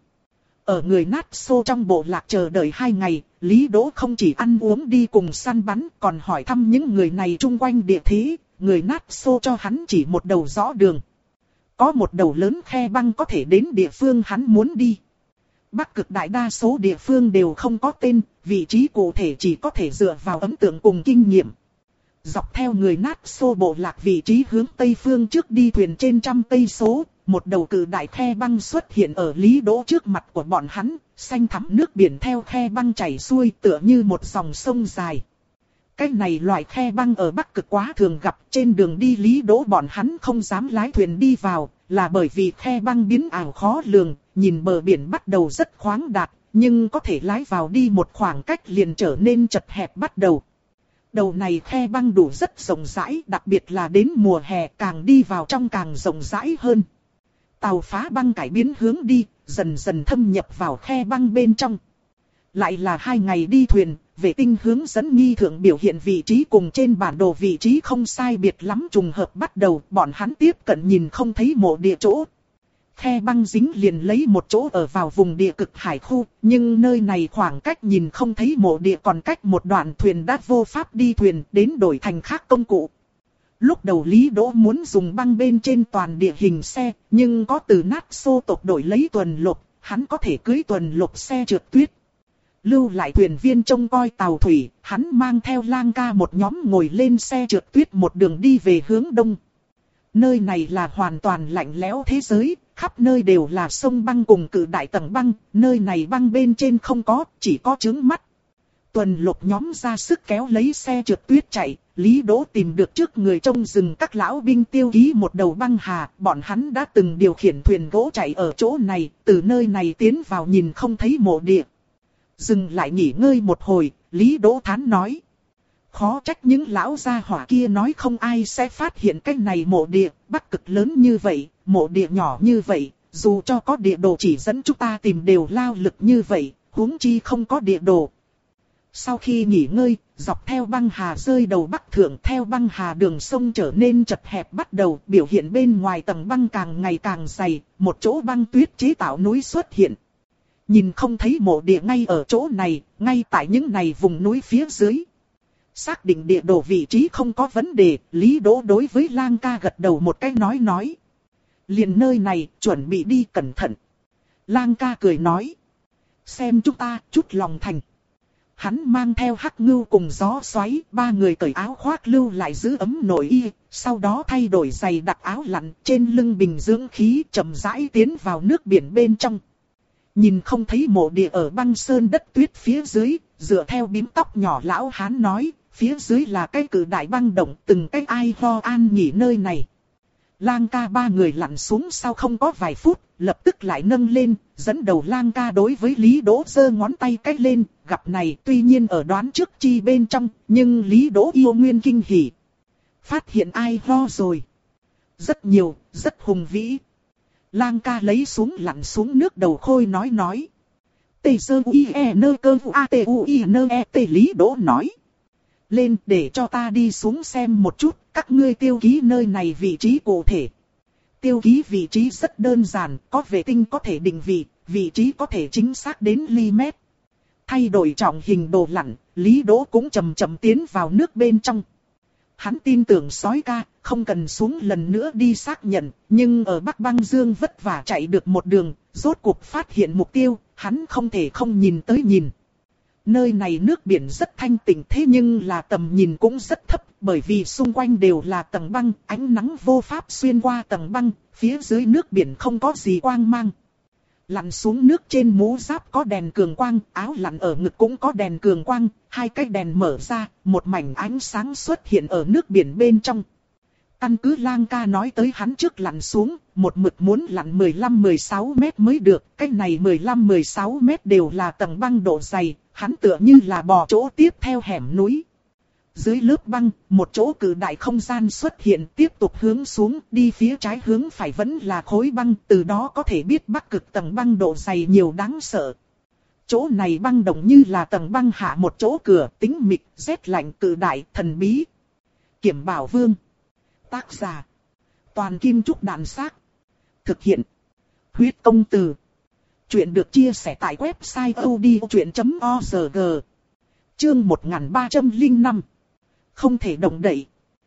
Speaker 1: Ở người nát xô trong bộ lạc chờ đợi hai ngày, Lý Đỗ không chỉ ăn uống đi cùng săn bắn, còn hỏi thăm những người này chung quanh địa thế, người nát xô cho hắn chỉ một đầu rõ đường. Có một đầu lớn khe băng có thể đến địa phương hắn muốn đi. Bắc Cực đại đa số địa phương đều không có tên, vị trí cụ thể chỉ có thể dựa vào ấn tượng cùng kinh nghiệm. Dọc theo người nát xô bộ lạc vị trí hướng tây phương trước đi thuyền trên trăm cây số, một đầu cự đại khe băng xuất hiện ở Lý Đỗ trước mặt của bọn hắn, xanh thẳm nước biển theo khe băng chảy xuôi tựa như một dòng sông dài. Cái này loại khe băng ở Bắc Cực quá thường gặp, trên đường đi Lý Đỗ bọn hắn không dám lái thuyền đi vào, là bởi vì khe băng biến ảo khó lường, nhìn bờ biển bắt đầu rất khoáng đạt, nhưng có thể lái vào đi một khoảng cách liền trở nên chật hẹp bắt đầu. Đầu này khe băng đủ rất rộng rãi, đặc biệt là đến mùa hè càng đi vào trong càng rộng rãi hơn. Tàu phá băng cải biến hướng đi, dần dần thâm nhập vào khe băng bên trong. Lại là hai ngày đi thuyền, vệ tinh hướng dẫn nghi thượng biểu hiện vị trí cùng trên bản đồ vị trí không sai biệt lắm trùng hợp bắt đầu, bọn hắn tiếp cận nhìn không thấy mộ địa chỗ. Khe băng dính liền lấy một chỗ ở vào vùng địa cực hải khu, nhưng nơi này khoảng cách nhìn không thấy mộ địa còn cách một đoạn thuyền đã vô pháp đi thuyền đến đổi thành khác công cụ. Lúc đầu Lý Đỗ muốn dùng băng bên trên toàn địa hình xe, nhưng có từ nát xô tộc đổi lấy tuần lục, hắn có thể cưới tuần lục xe trượt tuyết. Lưu lại thuyền viên trông coi tàu thủy, hắn mang theo Lang ca một nhóm ngồi lên xe trượt tuyết một đường đi về hướng đông. Nơi này là hoàn toàn lạnh lẽo thế giới, khắp nơi đều là sông băng cùng cự đại tầng băng, nơi này băng bên trên không có, chỉ có trướng mắt. Tuần Lục nhóm ra sức kéo lấy xe trượt tuyết chạy, Lý Đỗ tìm được trước người trong rừng các lão binh tiêu ký một đầu băng hà, bọn hắn đã từng điều khiển thuyền gỗ chạy ở chỗ này, từ nơi này tiến vào nhìn không thấy mộ địa. Dừng lại nghỉ ngơi một hồi, Lý Đỗ thán nói. Khó trách những lão gia hỏa kia nói không ai sẽ phát hiện cái này mộ địa, Bắc Cực lớn như vậy, mộ địa nhỏ như vậy, dù cho có địa đồ chỉ dẫn chúng ta tìm đều lao lực như vậy, huống chi không có địa đồ. Sau khi nghỉ ngơi, dọc theo băng hà rơi đầu bắc thượng theo băng hà đường sông trở nên chật hẹp bắt đầu biểu hiện bên ngoài tầng băng càng ngày càng dày, một chỗ băng tuyết chế tạo núi xuất hiện. Nhìn không thấy mộ địa ngay ở chỗ này, ngay tại những này vùng núi phía dưới. Xác định địa đồ vị trí không có vấn đề, Lý Đỗ đối với Lang ca gật đầu một cái nói nói. Liền nơi này, chuẩn bị đi cẩn thận. Lang ca cười nói. Xem chúng ta, chút lòng thành. Hắn mang theo Hắc Ngưu cùng Gió Xoáy, ba người cởi áo khoác lưu lại giữ ấm nội y, sau đó thay đổi giày đặc áo lặn, trên lưng bình dưỡng khí chậm rãi tiến vào nước biển bên trong. Nhìn không thấy mộ địa ở băng sơn đất tuyết phía dưới, dựa theo bím tóc nhỏ lão hán nói, phía dưới là cái cự đại băng động, từng cái ai ho an nghỉ nơi này. Lang ca ba người lặn xuống sau không có vài phút, lập tức lại nâng lên, dẫn đầu Lang ca đối với Lý Đỗ giơ ngón tay cách lên, gặp này tuy nhiên ở đoán trước chi bên trong, nhưng Lý Đỗ yêu nguyên kinh hỉ. Phát hiện ai ho rồi. Rất nhiều, rất hùng vĩ. Lang ca lấy xuống lặn xuống nước đầu khôi nói nói. Tê sơ u e nơ cơ vụ a tê u i nơ e tê Lý Đỗ nói. Lên để cho ta đi xuống xem một chút, các ngươi tiêu ký nơi này vị trí cụ thể. Tiêu ký vị trí rất đơn giản, có vệ tinh có thể định vị, vị trí có thể chính xác đến ly mét. Thay đổi trọng hình đồ lặn, Lý Đỗ cũng chậm chậm tiến vào nước bên trong. Hắn tin tưởng sói ca, không cần xuống lần nữa đi xác nhận, nhưng ở Bắc Băng Dương vất vả chạy được một đường, rốt cuộc phát hiện mục tiêu, hắn không thể không nhìn tới nhìn. Nơi này nước biển rất thanh tịnh thế nhưng là tầm nhìn cũng rất thấp, bởi vì xung quanh đều là tầng băng, ánh nắng vô pháp xuyên qua tầng băng, phía dưới nước biển không có gì quang mang. Lặn xuống nước trên mũ giáp có đèn cường quang, áo lặn ở ngực cũng có đèn cường quang, hai cái đèn mở ra, một mảnh ánh sáng xuất hiện ở nước biển bên trong. Căn cứ Lang ca nói tới hắn trước lặn xuống, một mực muốn lặn mười lăm mười sáu mét mới được, cái này mười lăm mười sáu mét đều là tầng băng độ dày, hắn tựa như là bò chỗ tiếp theo hẻm núi. Dưới lớp băng, một chỗ cự đại không gian xuất hiện tiếp tục hướng xuống, đi phía trái hướng phải vẫn là khối băng, từ đó có thể biết Bắc Cực tầng băng độ dày nhiều đáng sợ. Chỗ này băng đồng như là tầng băng hạ một chỗ cửa, tính mịch, rét lạnh cự đại, thần bí. Kiểm Bảo Vương. Tác giả. Toàn Kim Trúc Đàn Xác. Thực hiện. Huyết Công Từ. Chuyện được chia sẻ tại website odchuyện chấm org. Chương một nghìn ba trăm lẻ năm. Không thể động đậy.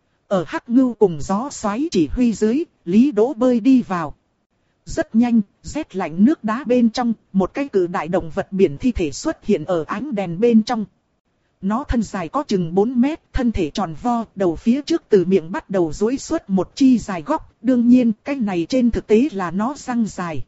Speaker 1: Ở Hắc Ngưu cùng Gió Xoáy chỉ huy dưới, Lý Đỗ bơi đi vào. Rất nhanh, rét lạnh nước đá bên trong, một cái cự đại động vật biển thi thể xuất hiện ở ánh đèn bên trong. Nó thân dài có chừng bốn mét, thân thể tròn vo, đầu phía trước từ miệng bắt đầu duỗi xuất một chi dài góc, đương nhiên cái này trên thực tế là nó răng dài.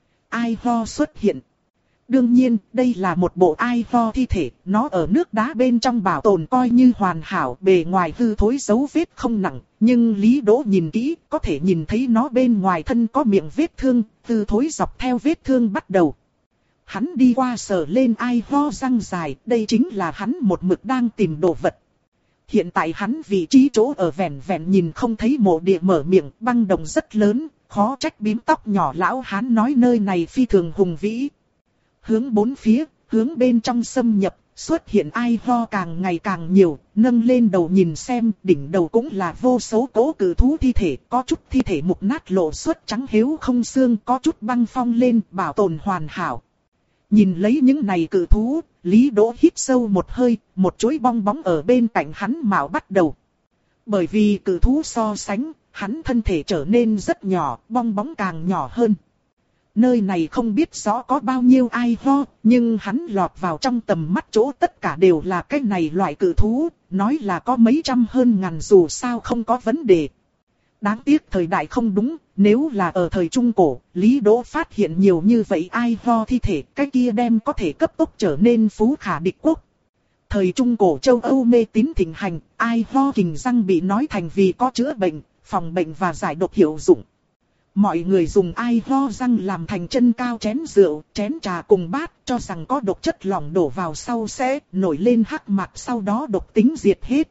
Speaker 1: Ai ho xuất hiện. Đương nhiên, đây là một bộ ai ho thi thể, nó ở nước đá bên trong bảo tồn coi như hoàn hảo, bề ngoài hư thối dấu vết không nặng, nhưng Lý Đỗ nhìn kỹ, có thể nhìn thấy nó bên ngoài thân có miệng vết thương, hư thối dọc theo vết thương bắt đầu. Hắn đi qua sờ lên ai ho răng dài, đây chính là hắn một mực đang tìm đồ vật. Hiện tại hắn vị trí chỗ ở vẹn vẹn nhìn không thấy mộ địa mở miệng, băng đồng rất lớn, khó trách bím tóc nhỏ lão hắn nói nơi này phi thường hùng vĩ. Hướng bốn phía, hướng bên trong xâm nhập, xuất hiện ai ho càng ngày càng nhiều, nâng lên đầu nhìn xem, đỉnh đầu cũng là vô số cố cử thú thi thể, có chút thi thể mục nát lộ xuất trắng héo không xương, có chút băng phong lên, bảo tồn hoàn hảo. Nhìn lấy những này cử thú, Lý Đỗ hít sâu một hơi, một chuỗi bong bóng ở bên cạnh hắn mạo bắt đầu. Bởi vì cử thú so sánh, hắn thân thể trở nên rất nhỏ, bong bóng càng nhỏ hơn. Nơi này không biết rõ có bao nhiêu ai ho, nhưng hắn lọt vào trong tầm mắt chỗ tất cả đều là cái này loại cự thú, nói là có mấy trăm hơn ngàn dù sao không có vấn đề. Đáng tiếc thời đại không đúng, nếu là ở thời Trung Cổ, Lý Đỗ phát hiện nhiều như vậy ai ho thi thể, cái kia đem có thể cấp tốc trở nên phú khả địch quốc. Thời Trung Cổ châu Âu mê tín thịnh hành, ai ho kình răng bị nói thành vì có chữa bệnh, phòng bệnh và giải độc hiệu dụng. Mọi người dùng ai ho răng làm thành chân cao chén rượu, chén trà cùng bát, cho rằng có độc chất lỏng đổ vào sau sẽ nổi lên hắc mạc, sau đó độc tính diệt hết.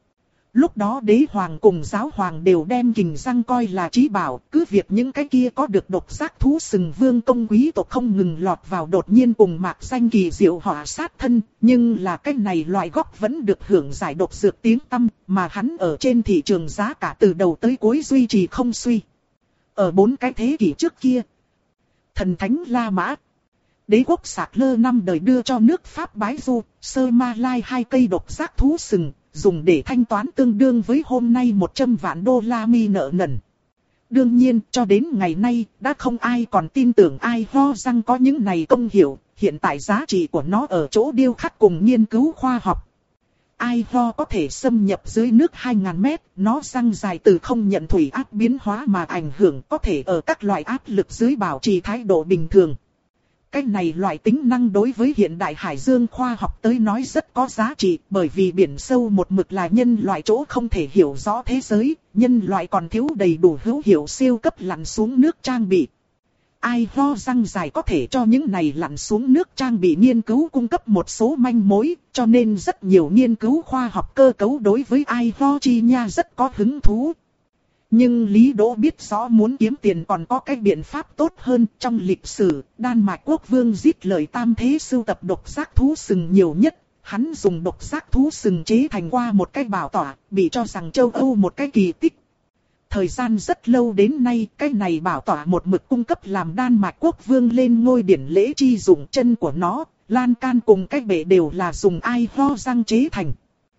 Speaker 1: Lúc đó đế hoàng cùng giáo hoàng đều đem kình răng coi là chí bảo, cứ việc những cái kia có được độc giác thú sừng vương công quý tộc không ngừng lọt vào đột nhiên cùng mạc danh kỳ diệu họa sát thân, nhưng là cái này loại gốc vẫn được hưởng giải độc dược tiếng tăm, mà hắn ở trên thị trường giá cả từ đầu tới cuối duy trì không suy. Ở bốn cái thế kỷ trước kia, thần thánh La Mã, đế quốc Sạc Lơ năm đời đưa cho nước Pháp bái du, Sơ Ma Lai hai cây độc giác thú sừng, dùng để thanh toán tương đương với hôm nay một trăm vạn đô la mi nợ nần. Đương nhiên, cho đến ngày nay, đã không ai còn tin tưởng ai ho răng có những này công hiệu, hiện tại giá trị của nó ở chỗ điêu khắc cùng nghiên cứu khoa học. Ai ho có thể xâm nhập dưới nước hai nghìn mét, nó răng dài từ không nhận thủy áp biến hóa mà ảnh hưởng, có thể ở các loại áp lực dưới bảo trì thái độ bình thường. Cái này loại tính năng đối với hiện đại hải dương khoa học tới nói rất có giá trị, bởi vì biển sâu một mực là nhân loại chỗ không thể hiểu rõ thế giới, nhân loại còn thiếu đầy đủ hữu hiệu siêu cấp lặn xuống nước trang bị. Ai ho răng dài có thể cho những này lặn xuống nước trang bị nghiên cứu cung cấp một số manh mối, cho nên rất nhiều nghiên cứu khoa học cơ cấu đối với ai ho chi nha rất có hứng thú. Nhưng Lý Đỗ biết rõ muốn kiếm tiền còn có cái biện pháp tốt hơn. Trong lịch sử, Đan Mạch quốc vương giết lời tam thế sưu tập độc giác thú sừng nhiều nhất. Hắn dùng độc giác thú sừng chế thành qua một cái bảo tọa, bị cho rằng châu Âu một cái kỳ tích. Thời gian rất lâu đến nay, cái này bảo tọa một mực cung cấp làm Đan Mạch quốc vương lên ngôi điển lễ chi dụng. Chân của nó, lan can cùng cái bệ đều là dùng ai ho răng chế thành.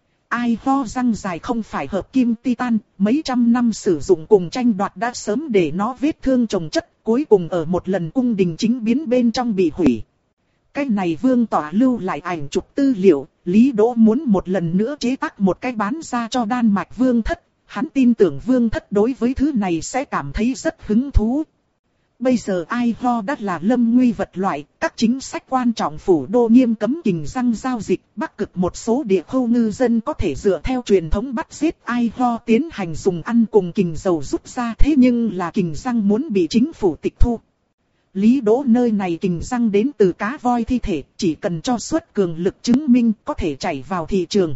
Speaker 1: Ai ho răng dài không phải hợp kim titan, mấy trăm năm sử dụng cùng tranh đoạt đã sớm để nó vết thương chồng chất, cuối cùng ở một lần cung đình chính biến bên trong bị hủy. Cái này vương tỏa lưu lại ảnh chụp tư liệu, Lý Đỗ muốn một lần nữa chế tác một cái bán ra cho Đan Mạch vương thất, hắn tin tưởng vương thất đối với thứ này sẽ cảm thấy rất hứng thú. Bây giờ ai ho đã là lâm nguy vật loại, các chính sách quan trọng phủ đô nghiêm cấm kình răng giao dịch, Bắc Cực một số địa khu ngư dân có thể dựa theo truyền thống bắt giết ai ho tiến hành dùng ăn cùng kình dầu rút ra, thế nhưng là kình răng muốn bị chính phủ tịch thu. Lý Đỗ nơi này kình răng đến từ cá voi thi thể, chỉ cần cho xuất cường lực chứng minh có thể chảy vào thị trường.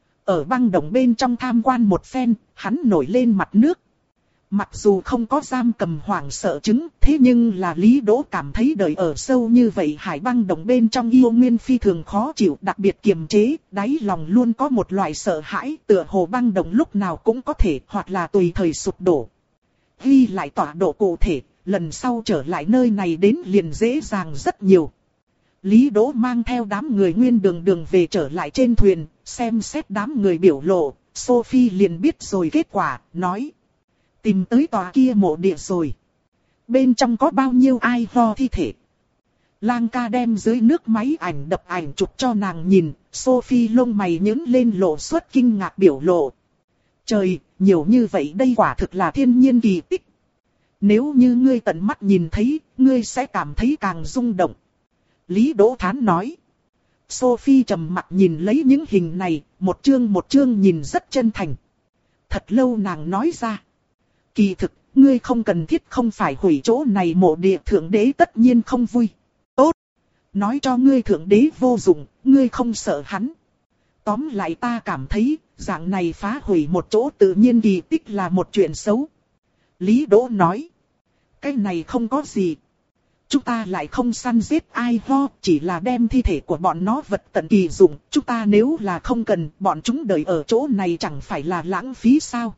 Speaker 1: Ở băng động bên trong tham quan một phen, hắn nổi lên mặt nước. Mặc dù không có giam cầm hoảng sợ chứng, thế nhưng là Lý Đỗ cảm thấy đời ở sâu như vậy hải băng động bên trong yêu nguyên phi thường khó chịu, đặc biệt kiềm chế, đáy lòng luôn có một loại sợ hãi, tựa hồ băng động lúc nào cũng có thể hoặc là tùy thời sụp đổ. Ghi lại tọa độ cụ thể, lần sau trở lại nơi này đến liền dễ dàng rất nhiều. Lý Đỗ mang theo đám người nguyên đường đường về trở lại trên thuyền, xem xét đám người biểu lộ, Sophie liền biết rồi kết quả, nói. Tìm tới tòa kia mộ địa rồi. Bên trong có bao nhiêu ai ho thi thể. Lang ca đem dưới nước máy ảnh đập ảnh chụp cho nàng nhìn, Sophie lông mày nhướng lên lộ xuất kinh ngạc biểu lộ. Trời, nhiều như vậy đây quả thực là thiên nhiên kỳ tích. Nếu như ngươi tận mắt nhìn thấy, ngươi sẽ cảm thấy càng rung động. Lý Đỗ thán nói. Sophie trầm mặc nhìn lấy những hình này, một chương một chương nhìn rất chân thành. Thật lâu nàng nói ra. Kỳ thực, ngươi không cần thiết không phải hủy chỗ này, mộ địa thượng đế tất nhiên không vui. Tốt. Nói cho ngươi thượng đế vô dụng, ngươi không sợ hắn. Tóm lại ta cảm thấy, dạng này phá hủy một chỗ tự nhiên kỳ tích là một chuyện xấu. Lý Đỗ nói. Cái này không có gì. Chúng ta lại không săn giết ai ho, chỉ là đem thi thể của bọn nó vật tận kỳ dụng. Chúng ta nếu là không cần, bọn chúng đợi ở chỗ này chẳng phải là lãng phí sao?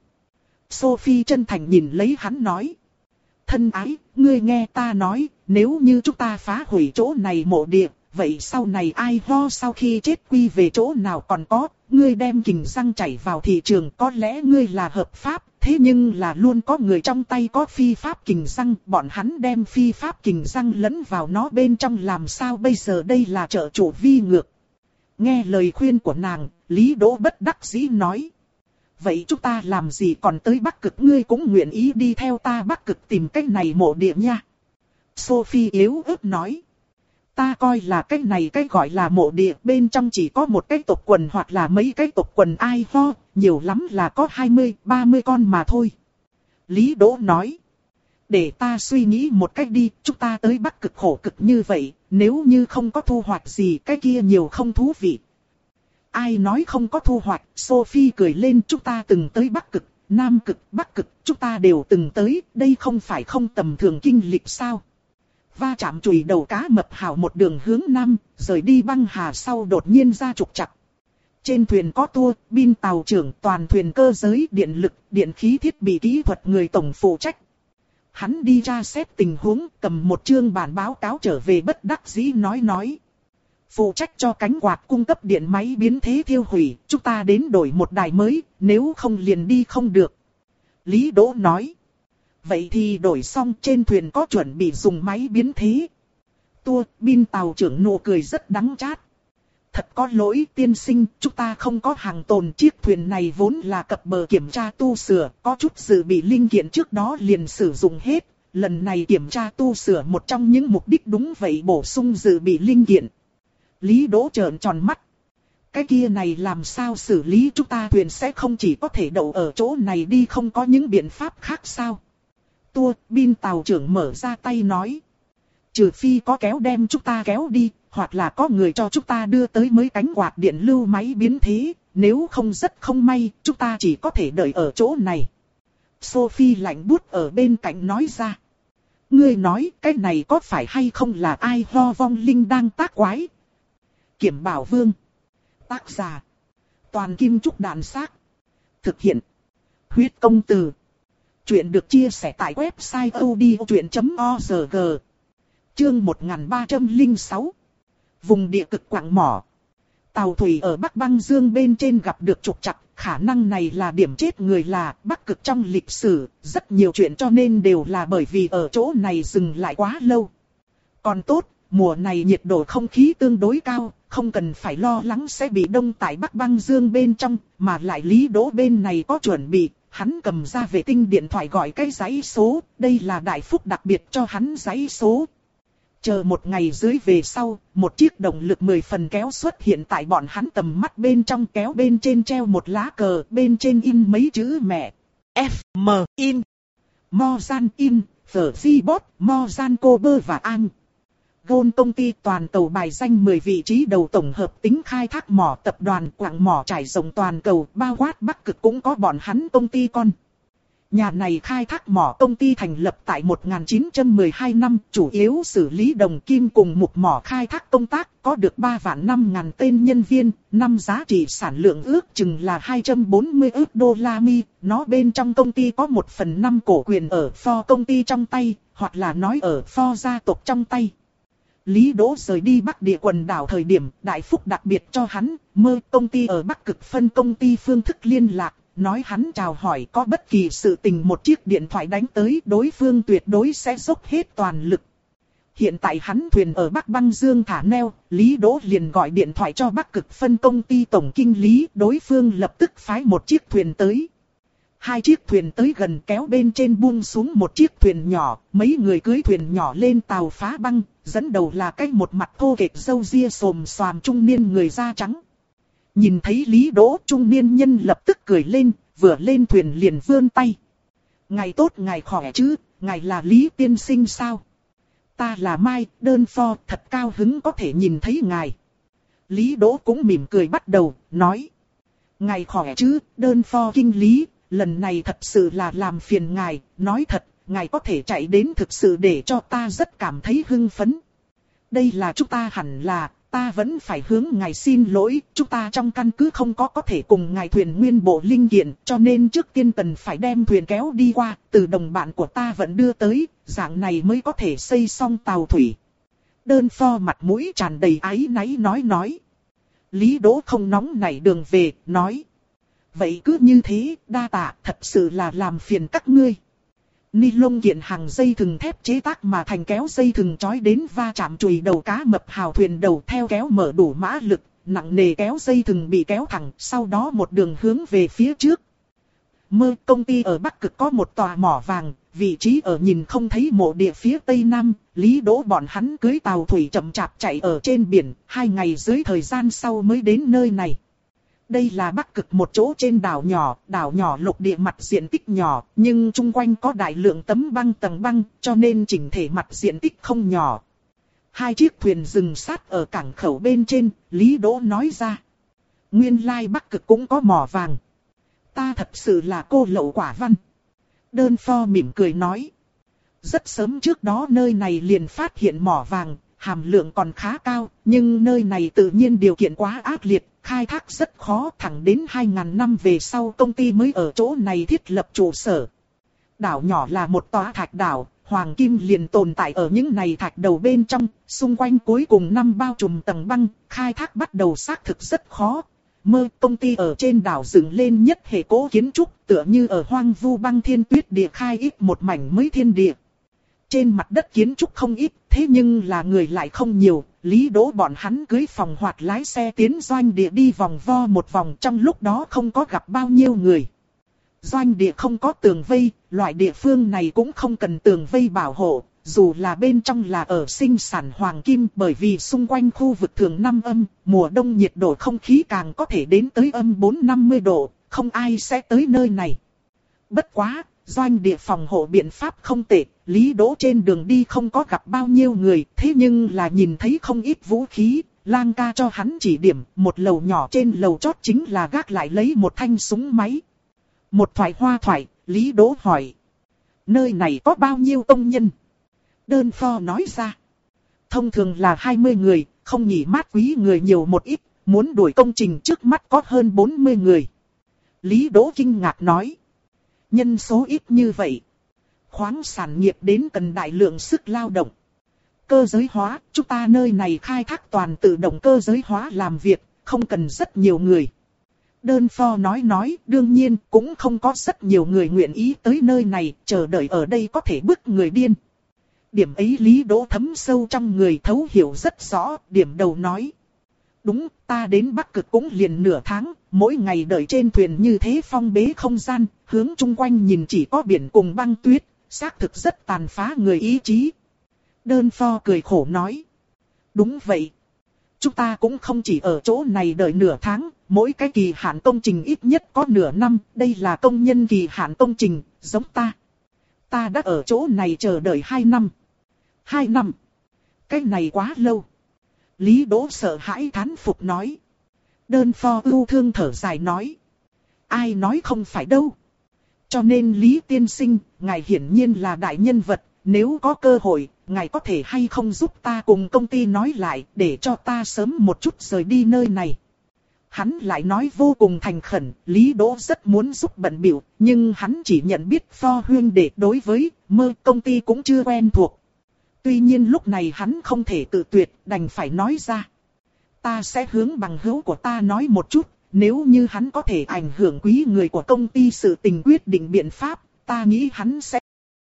Speaker 1: Sophie chân thành nhìn lấy hắn nói. Thân ái, ngươi nghe ta nói, nếu như chúng ta phá hủy chỗ này mộ địa, vậy sau này ai ho sau khi chết quy về chỗ nào còn có, ngươi đem kình răng chảy vào thị trường, có lẽ ngươi là hợp pháp, Thế nhưng là luôn có người trong tay có phi pháp kình răng, bọn hắn đem phi pháp kình răng lẫn vào nó bên trong làm sao bây giờ, đây là trợ chủ vi ngược. Nghe lời khuyên của nàng, Lý Đỗ bất đắc dĩ nói. Vậy chúng ta làm gì còn tới Bắc Cực, ngươi cũng nguyện ý đi theo ta Bắc Cực tìm cách này mộ địa nha. Sophie yếu ớt nói. Ta coi là cái này cái gọi là mộ địa, bên trong chỉ có một cái tộc quần hoặc là mấy cái tộc quần ai ho, nhiều lắm là có hai mươi, ba mươi con mà thôi. Lý Đỗ nói. Để ta suy nghĩ một cách đi, chúng ta tới Bắc Cực khổ cực như vậy, nếu như không có thu hoạch gì cái kia nhiều không thú vị. Ai nói không có thu hoạch, Sophie cười lên, chúng ta từng tới Bắc Cực, Nam Cực, Bắc Cực, chúng ta đều từng tới, đây không phải không tầm thường kinh lịch sao. Va chạm chùy đầu cá mập hào một đường hướng Nam, rời đi băng hà sau đột nhiên ra trục trặc. Trên thuyền có tua, bin tàu trưởng, toàn thuyền cơ giới, điện lực, điện khí thiết bị kỹ thuật người tổng phụ trách. Hắn đi ra xét tình huống, cầm một chương bản báo cáo trở về bất đắc dĩ nói nói. Phụ trách cho cánh quạt cung cấp điện máy biến thế thiêu hủy, chúng ta đến đổi một đài mới, nếu không liền đi không được. Lý Đỗ nói. Vậy thì đổi xong, trên thuyền có chuẩn bị dùng máy biến thế. Tua, bin tàu trưởng nụ cười rất đắng chát. Thật có lỗi tiên sinh, chúng ta không có hàng tồn, chiếc thuyền này vốn là cập bờ kiểm tra tu sửa, có chút dự bị linh kiện trước đó liền sử dụng hết. Lần này kiểm tra tu sửa một trong những mục đích đúng vậy, bổ sung dự bị linh kiện. Lý Đỗ trợn tròn mắt. Cái kia này làm sao xử lý, chúng ta thuyền sẽ không chỉ có thể đậu ở chỗ này đi, không có những biện pháp khác sao? Tua, bin tàu trưởng mở ra tay nói. Trừ phi có kéo đem chúng ta kéo đi, hoặc là có người cho chúng ta đưa tới mới cánh quạt điện lưu máy biến thế, nếu không rất không may, chúng ta chỉ có thể đợi ở chỗ này. Sophie lạnh buốt ở bên cạnh nói ra. Ngươi nói cái này có phải hay không là ai ho vong linh đang tác quái? Kiểm Bảo Vương. Tác giả. Toàn Kim Trúc Đàn Xác. Thực hiện. Huyết Công Từ. Chuyện được chia sẻ tại website odchuyện chấm org. Chương một nghìn ba trăm lẻ sáu. Vùng địa cực quặng mỏ. Tàu thủy ở Bắc Băng Dương bên trên gặp được trục trặc, khả năng này là điểm chết người là Bắc Cực trong lịch sử, rất nhiều chuyện cho nên đều là bởi vì ở chỗ này dừng lại quá lâu. Còn tốt, mùa này nhiệt độ không khí tương đối cao, không cần phải lo lắng sẽ bị đông tại Bắc Băng Dương bên trong, mà lại Lý Đỗ bên này có chuẩn bị, hắn cầm ra vệ tinh điện thoại gọi cái dãy số, đây là đại phúc đặc biệt cho hắn dãy số. Chờ một ngày dưới về sau, một chiếc động lực mười phần kéo xuất hiện tại bọn hắn tầm mắt bên trong, kéo bên trên treo một lá cờ, bên trên in mấy chữ mẹ. F M in. Mozan in, Fzbot, Mozan Kober và An. Gold công ty toàn cầu bài danh mười vị trí đầu tổng hợp tính khai thác mỏ, tập đoàn quặng mỏ trải rộng toàn cầu, bao quát Bắc Cực cũng có bọn hắn công ty con. Nhà này khai thác mỏ công ty thành lập tại một nghìn chín trăm mười hai năm, chủ yếu xử lý đồng kim cùng mục mỏ khai thác công tác, có được ba vạn năm ngàn tên nhân viên, năm giá trị sản lượng ước chừng là hai trăm bốn mươi ức đô la Mi, nó bên trong công ty có một phần năm cổ quyền ở Ford công ty trong tay, hoặc là nói ở Ford gia tộc trong tay. Lý Đỗ rời đi Bắc Địa quần đảo thời điểm, đại phúc đặc biệt cho hắn, mơ công ty ở Bắc Cực phân công ty phương thức liên lạc, nói hắn chào hỏi có bất kỳ sự tình một chiếc điện thoại đánh tới, đối phương tuyệt đối sẽ dốc hết toàn lực. Hiện tại hắn thuyền ở Bắc Băng Dương thả neo, Lý Đỗ liền gọi điện thoại cho Bắc Cực phân công ty tổng kinh lý, đối phương lập tức phái một chiếc thuyền tới. Hai chiếc thuyền tới gần kéo bên trên buông xuống một chiếc thuyền nhỏ, mấy người cưới thuyền nhỏ lên tàu phá băng, dẫn đầu là cái một mặt thô kệch râu ria xồm xoàm trung niên người da trắng. Nhìn thấy Lý Đỗ, trung niên nhân lập tức cười lên, vừa lên thuyền liền vươn tay. Ngài tốt, ngài khỏe chứ, ngài là Lý tiên sinh sao? Ta là Mai, đơn pho, thật cao hứng có thể nhìn thấy ngài. Lý Đỗ cũng mỉm cười bắt đầu, nói. Ngài khỏe chứ, đơn pho kinh lý, lần này thật sự là làm phiền ngài, nói thật, ngài có thể chạy đến thực sự để cho ta rất cảm thấy hưng phấn. Đây là chúng ta hẳn là, ta vẫn phải hướng ngài xin lỗi, chúng ta trong căn cứ không có có thể cùng ngài thuyền nguyên bộ linh kiện, cho nên trước tiên cần phải đem thuyền kéo đi qua, từ đồng bạn của ta vẫn đưa tới, dạng này mới có thể xây xong tàu thủy. Đơn pho mặt mũi tràn đầy áy náy nói nói. Lý Đỗ không nóng nảy đường về, nói. Vậy cứ như thế, đa tạ, thật sự là làm phiền các ngươi. Ni lông kiện hàng dây thừng thép chế tác mà thành kéo dây thừng trói đến va chạm chùy đầu cá mập hào thuyền đầu theo kéo mở đủ mã lực, nặng nề kéo dây thừng bị kéo thẳng, sau đó một đường hướng về phía trước. Mơ công ty ở Bắc Cực có một tòa mỏ vàng, vị trí ở nhìn không thấy mộ địa phía tây nam, Lý Đỗ bọn hắn cưới tàu thủy chậm chạp chạy ở trên biển, hai ngày dưới thời gian sau mới đến nơi này. Đây là Bắc Cực một chỗ trên đảo nhỏ, đảo nhỏ lục địa mặt diện tích nhỏ, nhưng chung quanh có đại lượng tấm băng tầng băng, cho nên chỉnh thể mặt diện tích không nhỏ. Hai chiếc thuyền dừng sát ở cảng khẩu bên trên, Lý Đỗ nói ra. Nguyên lai Bắc Cực cũng có mỏ vàng. Ta thật sự là cô lậu quả văn. Đơn Pho mỉm cười nói. Rất sớm trước đó nơi này liền phát hiện mỏ vàng, hàm lượng còn khá cao, nhưng nơi này tự nhiên điều kiện quá ác liệt, khai thác rất khó, thẳng đến hai nghìn năm về sau công ty mới ở chỗ này thiết lập trụ sở. Đảo nhỏ là một tòa thạch đảo, hoàng kim liền tồn tại ở những này thạch đầu bên trong, xung quanh cuối cùng năm bao trùm tầng băng, khai thác bắt đầu xác thực rất khó. Mơ công ty ở trên đảo dựng lên nhất hệ cố kiến trúc, tựa như ở hoang vu băng thiên tuyết địa khai ít một mảnh mới thiên địa. Trên mặt đất kiến trúc không ít, thế nhưng là người lại không nhiều. Lý Đỗ bọn hắn cưới phòng hoạt lái xe tiến doanh địa đi vòng vo một vòng, trong lúc đó không có gặp bao nhiêu người. Doanh địa không có tường vây, loại địa phương này cũng không cần tường vây bảo hộ, dù là bên trong là ở sinh sản hoàng kim, bởi vì xung quanh khu vực thường năm âm, mùa đông nhiệt độ không khí càng có thể đến tới âm bốn năm mươi độ, không ai sẽ tới nơi này. Bất quá, doanh địa phòng hộ biện pháp không tệ, Lý Đỗ trên đường đi không có gặp bao nhiêu người, thế nhưng là nhìn thấy không ít vũ khí. Lang ca cho hắn chỉ điểm, một lầu nhỏ trên lầu chót chính là gác lại lấy một thanh súng máy. Một thoại hoa thoại, Lý Đỗ hỏi. Nơi này có bao nhiêu công nhân? Đơn Pho nói ra. Thông thường là hai mươi người, không nghỉ mát quý người nhiều một ít, muốn đuổi công trình trước mắt có hơn bốn mươi người. Lý Đỗ kinh ngạc nói. Nhân số ít như vậy. Khoáng sản nghiệp đến cần đại lượng sức lao động. Cơ giới hóa, chúng ta nơi này khai thác toàn tự động cơ giới hóa làm việc, không cần rất nhiều người. Đơn Pho nói nói, đương nhiên cũng không có rất nhiều người nguyện ý tới nơi này, chờ đợi ở đây có thể bức người điên. Điểm ấy Lý Đỗ thấm sâu trong người thấu hiểu rất rõ, điểm đầu nói. Đúng, ta đến Bắc Cực cũng liền nửa tháng, mỗi ngày đợi trên thuyền như thế phong bế không gian, hướng chung quanh nhìn chỉ có biển cùng băng tuyết, xác thực rất tàn phá người ý chí. Đơn Pho cười khổ nói. Đúng vậy. Chúng ta cũng không chỉ ở chỗ này đợi nửa tháng, mỗi cái kỳ hạn công trình ít nhất có nửa năm, đây là công nhân kỳ hạn công trình, giống ta. Ta đã ở chỗ này chờ đợi hai năm. Hai năm. Cái này quá lâu. Lý Đỗ sợ hãi thán phục nói. Đơn Pho ưu thương thở dài nói. Ai nói không phải đâu. Cho nên Lý Tiên Sinh, ngài hiển nhiên là đại nhân vật, nếu có cơ hội, ngài có thể hay không giúp ta cùng công ty nói lại, để cho ta sớm một chút rời đi nơi này. Hắn lại nói vô cùng thành khẩn, Lý Đỗ rất muốn giúp bận bịu, nhưng hắn chỉ nhận biết Pho huyên đệ đối với Mơ công ty cũng chưa quen thuộc. Tuy nhiên lúc này hắn không thể tự tuyệt, đành phải nói ra. Ta sẽ hướng bằng hữu của ta nói một chút, nếu như hắn có thể ảnh hưởng quý người của công ty sự tình quyết định biện pháp, ta nghĩ hắn sẽ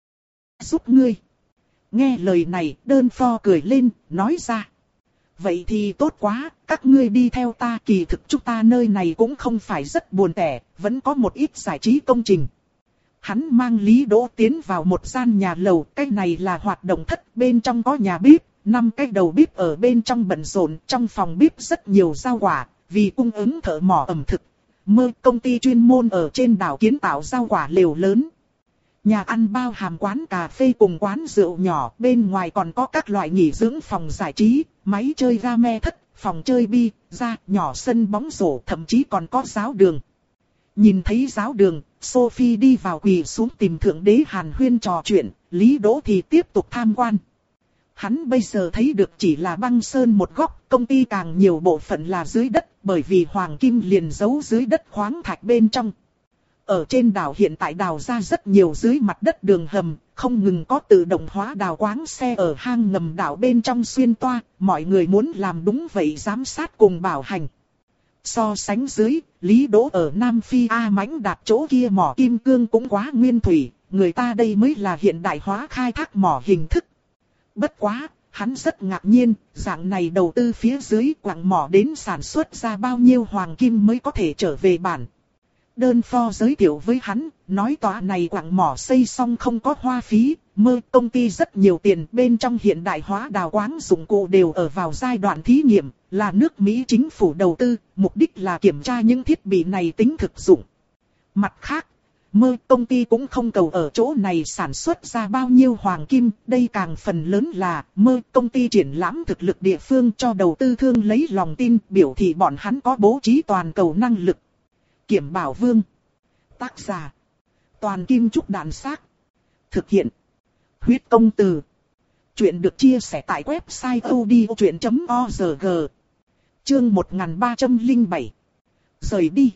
Speaker 1: giúp ngươi. Nghe lời này, Đơn Pho cười lên, nói ra. Vậy thì tốt quá, các ngươi đi theo ta, kỳ thực chúng ta nơi này cũng không phải rất buồn tẻ, vẫn có một ít giải trí công trình. Hắn mang Lý Đỗ tiến vào một gian nhà lầu, cái này là hoạt động thất, bên trong có nhà bếp, năm cái đầu bếp ở bên trong bận rộn, trong phòng bếp rất nhiều rau quả, vì cung ứng thợ mỏ ẩm thực. Mơ công ty chuyên môn ở trên đảo kiến tạo rau quả lều lớn. Nhà ăn bao hàm quán cà phê cùng quán rượu nhỏ, bên ngoài còn có các loại nghỉ dưỡng phòng giải trí, máy chơi game thất, phòng chơi bi, ra, nhỏ sân bóng rổ, thậm chí còn có giáo đường. Nhìn thấy giáo đường, Sophie đi vào quỳ xuống tìm thượng đế hàn huyên trò chuyện, Lý Đỗ thì tiếp tục tham quan. Hắn bây giờ thấy được chỉ là băng sơn một góc, công ty càng nhiều bộ phận là dưới đất, bởi vì hoàng kim liền giấu dưới đất khoáng thạch bên trong. Ở trên đảo hiện tại đào ra rất nhiều dưới mặt đất đường hầm, không ngừng có tự động hóa đào quáng xe ở hang ngầm đảo bên trong xuyên toa, mọi người muốn làm đúng vậy giám sát cùng bảo hành. So sánh dưới, Lý Đỗ ở Nam Phi A Mãnh Đạt chỗ kia mỏ kim cương cũng quá nguyên thủy, người ta đây mới là hiện đại hóa khai thác mỏ hình thức. Bất quá, hắn rất ngạc nhiên, dạng này đầu tư phía dưới quặng mỏ đến sản xuất ra bao nhiêu hoàng kim mới có thể trở về bản. Đơn pho giới thiệu với hắn, nói tòa này quặng mỏ xây xong không có hoa phí, mơ công ty rất nhiều tiền, bên trong hiện đại hóa đào quáng dụng cụ đều ở vào giai đoạn thí nghiệm, là nước Mỹ chính phủ đầu tư, mục đích là kiểm tra những thiết bị này tính thực dụng. Mặt khác, mơ công ty cũng không cầu ở chỗ này sản xuất ra bao nhiêu hoàng kim, đây càng phần lớn là mơ công ty triển lãm thực lực địa phương cho đầu tư thương lấy lòng tin, biểu thị bọn hắn có bố trí toàn cầu năng lực. Kiểm Bảo Vương. Tác giả. Toàn Kim Trúc Đàn Xác. Thực hiện. Huyết Công Từ. Chuyện được chia sẻ tại website odchuyện chấm org. Chương một nghìn ba trăm lẻ bảy. Rời đi.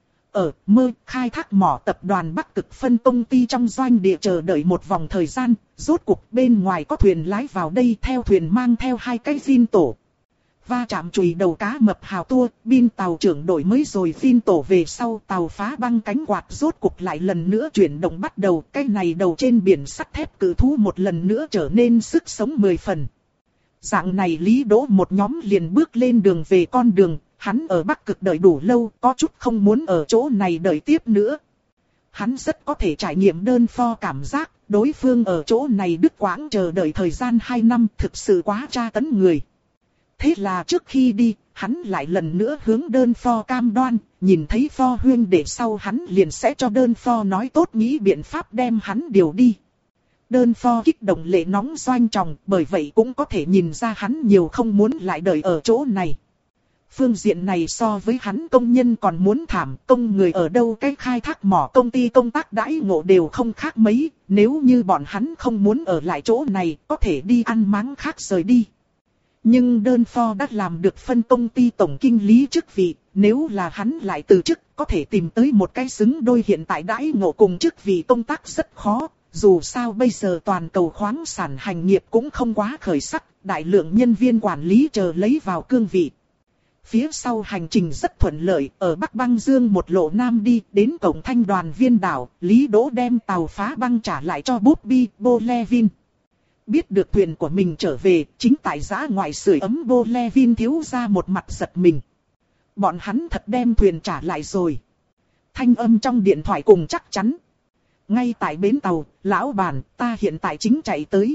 Speaker 1: Ở mơ khai thác mỏ tập đoàn Bắc Cực phân công ty trong doanh địa chờ đợi một vòng thời gian, rốt cuộc bên ngoài có thuyền lái vào đây, theo thuyền mang theo hai cái phin tổ. Va chạm chùy đầu cá mập hào tua, pin tàu trưởng đổi mới rồi phin tổ về sau tàu phá băng cánh quạt rốt cuộc lại lần nữa chuyển động bắt đầu. Cái này đầu trên biển sắt thép cự thú một lần nữa trở nên sức sống mười phần. Dạng này Lý Đỗ một nhóm liền bước lên đường về con đường, hắn ở Bắc Cực đợi đủ lâu, có chút không muốn ở chỗ này đợi tiếp nữa. Hắn rất có thể trải nghiệm đơn pho cảm giác, đối phương ở chỗ này đứt quãng chờ đợi thời gian hai năm thực sự quá tra tấn người. Thế là trước khi đi, hắn lại lần nữa hướng đơn pho cam đoan, nhìn thấy pho huyên để sau hắn liền sẽ cho đơn pho nói tốt nghĩ biện pháp đem hắn điều đi. Đơn pho kích động lệ nóng doanh tròng, bởi vậy cũng có thể nhìn ra hắn nhiều không muốn lại đợi ở chỗ này. Phương diện này so với hắn công nhân còn muốn thảm, công người ở đâu cái khai thác mỏ công ty công tác đãi ngộ đều không khác mấy, nếu như bọn hắn không muốn ở lại chỗ này, có thể đi ăn máng khác rời đi. Nhưng đơn pho đã làm được phân công ty tổng kinh lý chức vị, nếu là hắn lại từ chức, có thể tìm tới một cái xứng đôi hiện tại đãi ngộ cùng chức vị công tác rất khó. Dù sao bây giờ toàn cầu khoáng sản hành nghiệp cũng không quá khởi sắc, đại lượng nhân viên quản lý chờ lấy vào cương vị. Phía sau hành trình rất thuận lợi, ở Bắc Băng Dương một lộ nam đi, đến cổng Thanh Đoàn Viên đảo, Lý Đỗ đem tàu phá băng trả lại cho Bobby Bolevin. Biết được thuyền của mình trở về, chính tại giã ngoại sưởi ấm Bolevin thiếu ra một mặt giật mình. Bọn hắn thật đem thuyền trả lại rồi. Thanh âm trong điện thoại cùng chắc chắn. Ngay tại bến tàu, lão bản, ta hiện tại chính chạy tới.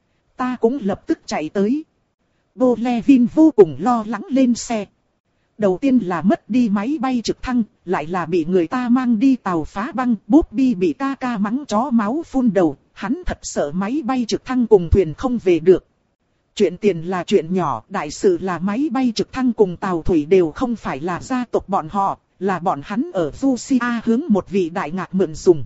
Speaker 1: Ta cũng lập tức chạy tới. Bolevin vô cùng lo lắng lên xe. Đầu tiên là mất đi máy bay trực thăng, lại là bị người ta mang đi tàu phá băng, Bobby bị ca ca mắng chó máu phun đầu, hắn thật sợ máy bay trực thăng cùng thuyền không về được. Chuyện tiền là chuyện nhỏ, đại sự là máy bay trực thăng cùng tàu thủy đều không phải là gia tộc bọn họ, là bọn hắn ở Fusia hướng một vị đại ngạc mượn dùng.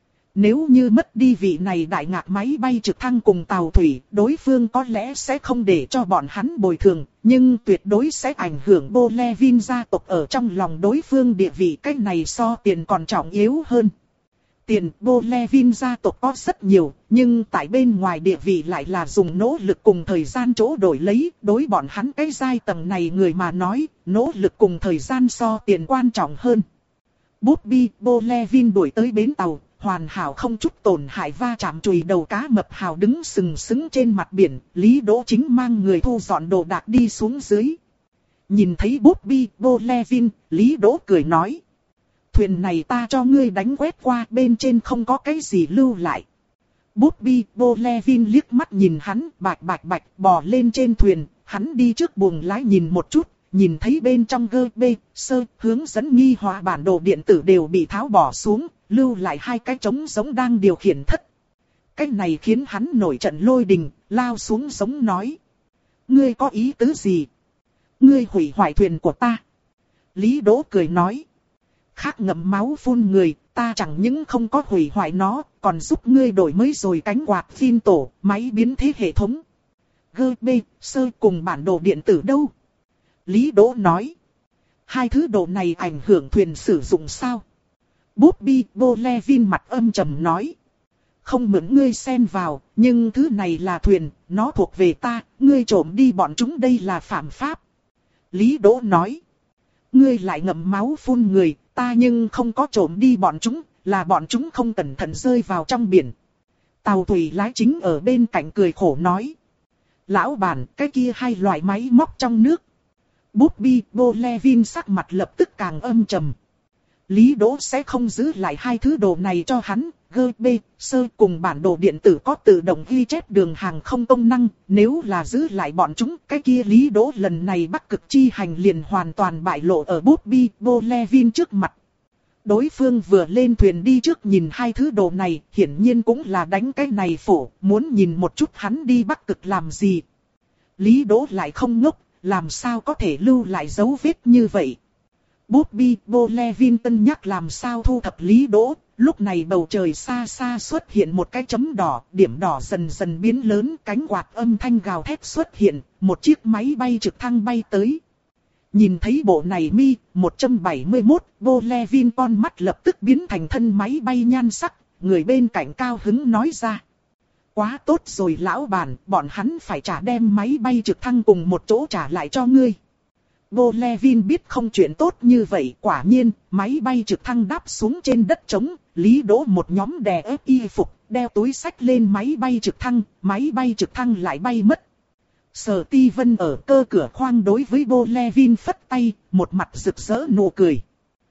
Speaker 1: Nếu như mất đi vị này đại ngạc máy bay trực thăng cùng tàu thủy, đối phương có lẽ sẽ không để cho bọn hắn bồi thường, nhưng tuyệt đối sẽ ảnh hưởng Bolevin gia tộc ở trong lòng đối phương địa vị, cách này so tiền còn trọng yếu hơn. Tiền Bolevin gia tộc có rất nhiều, nhưng tại bên ngoài địa vị lại là dùng nỗ lực cùng thời gian chỗ đổi lấy, đối bọn hắn cái giai tầng này người mà nói, nỗ lực cùng thời gian so tiền quan trọng hơn. Bobby Bolevin đuổi tới bến tàu. Hoàn hảo không chút tổn hại va chạm chùy đầu cá mập hào đứng sừng sững trên mặt biển, Lý Đỗ chính mang người thu dọn đồ đạc đi xuống dưới. Nhìn thấy Bobby Bolevin, Lý Đỗ cười nói. Thuyền này ta cho ngươi đánh quét qua, bên trên không có cái gì lưu lại. Bobby Bolevin liếc mắt nhìn hắn, bạch bạch bạch bò lên trên thuyền, hắn đi trước buồng lái nhìn một chút. Nhìn thấy bên trong gơ bê, sơ, hướng dẫn nghi hóa bản đồ điện tử đều bị tháo bỏ xuống, lưu lại hai cái trống giống đang điều khiển thất. Cái này khiến hắn nổi trận lôi đình, lao xuống giống nói. Ngươi có ý tứ gì? Ngươi hủy hoại thuyền của ta. Lý Đỗ cười nói. Khác ngậm máu phun người, ta chẳng những không có hủy hoại nó, còn giúp ngươi đổi mới rồi cánh quạt phin tổ, máy biến thế hệ thống. Gơ bê, sơ cùng bản đồ điện tử đâu? Lý Đỗ nói. Hai thứ đồ này ảnh hưởng thuyền sử dụng sao? Bobby Bolevin mặt âm trầm nói. Không mượn ngươi xen vào, nhưng thứ này là thuyền, nó thuộc về ta, ngươi trộm đi bọn chúng đây là phạm pháp. Lý Đỗ nói. Ngươi lại ngậm máu phun người, ta nhưng không có trộm đi bọn chúng, là bọn chúng không cẩn thận rơi vào trong biển. Tàu thủy lái chính ở bên cạnh cười khổ nói. Lão bản, cái kia hai loại máy móc trong nước. Bobby Bolevin sắc mặt lập tức càng âm trầm. Lý Đỗ sẽ không giữ lại hai thứ đồ này cho hắn. giê bê, sơ cùng bản đồ điện tử có tự động ghi chép đường hàng không công năng. Nếu là giữ lại bọn chúng, cái kia Lý Đỗ lần này Bắc Cực chi hành liền hoàn toàn bại lộ ở Bobby Bolevin trước mặt. Đối phương vừa lên thuyền đi trước nhìn hai thứ đồ này, hiển nhiên cũng là đánh cái này phổ, muốn nhìn một chút hắn đi Bắc Cực làm gì. Lý Đỗ lại không ngốc, làm sao có thể lưu lại dấu vết như vậy. Bobby Bolevin cân nhắc làm sao thu thập Lý Đỗ, lúc này bầu trời xa xa xuất hiện một cái chấm đỏ, điểm đỏ dần dần biến lớn, cánh quạt âm thanh gào thét xuất hiện, một chiếc máy bay trực thăng bay tới. Nhìn thấy bộ này mi, một trăm bảy mươi mốt, Bolevin con mắt lập tức biến thành thân máy bay nhan sắc, người bên cạnh cao hứng nói ra. Quá tốt rồi lão bản, bọn hắn phải trả đem máy bay trực thăng cùng một chỗ trả lại cho ngươi. Bolevin biết không chuyện tốt như vậy, quả nhiên, máy bay trực thăng đáp xuống trên đất trống, Lý Đỗ một nhóm đè ép y phục, đeo túi xách lên máy bay trực thăng, máy bay trực thăng lại bay mất. Sở Ti Vân ở cơ cửa khoang đối với Bolevin phất tay, một mặt rực rỡ nụ cười.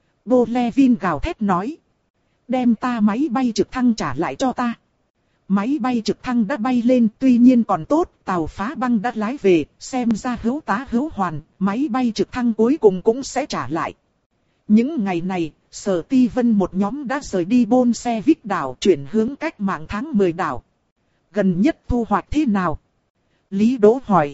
Speaker 1: Bolevin gào thét nói. Đem ta máy bay trực thăng trả lại cho ta. Máy bay trực thăng đã bay lên, tuy nhiên còn tốt, tàu phá băng đã lái về, xem ra hữu tá hữu hoàn, máy bay trực thăng cuối cùng cũng sẽ trả lại. Những ngày này, Sở Ti Vân một nhóm đã rời đi Bôn Xe Vích đảo chuyển hướng cách mạng tháng mười đảo. Gần nhất thu hoạch thế nào? Lý Đỗ hỏi.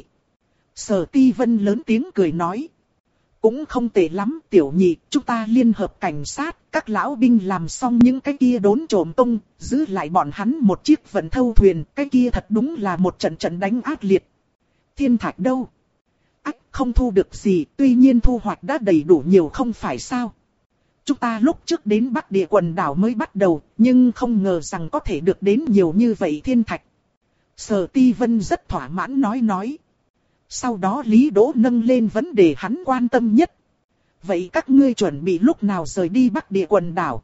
Speaker 1: Sở Ti Vân lớn tiếng cười nói. Cũng không tệ lắm tiểu nhị, chúng ta liên hợp cảnh sát, các lão binh làm xong những cái kia đốn trộm công, giữ lại bọn hắn một chiếc vận thâu thuyền, cái kia thật đúng là một trận trận đánh ác liệt. Thiên thạch đâu? Ách, không thu được gì, tuy nhiên thu hoạch đã đầy đủ nhiều không phải sao? Chúng ta lúc trước đến Bắc Địa quần đảo mới bắt đầu, nhưng không ngờ rằng có thể được đến nhiều như vậy thiên thạch. Sở Ti Vân rất thỏa mãn nói nói. Sau đó Lý Đỗ nâng lên vấn đề hắn quan tâm nhất. Vậy các ngươi chuẩn bị lúc nào rời đi Bắc Địa quần đảo?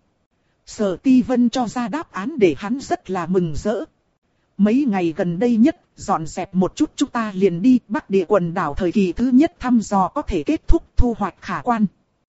Speaker 1: Sở Ti Vân cho ra đáp án để hắn rất là mừng rỡ. Mấy ngày gần đây nhất, dọn dẹp một chút chúng ta liền đi Bắc Địa quần đảo thời kỳ thứ nhất thăm dò có thể kết thúc thu hoạch khả quan.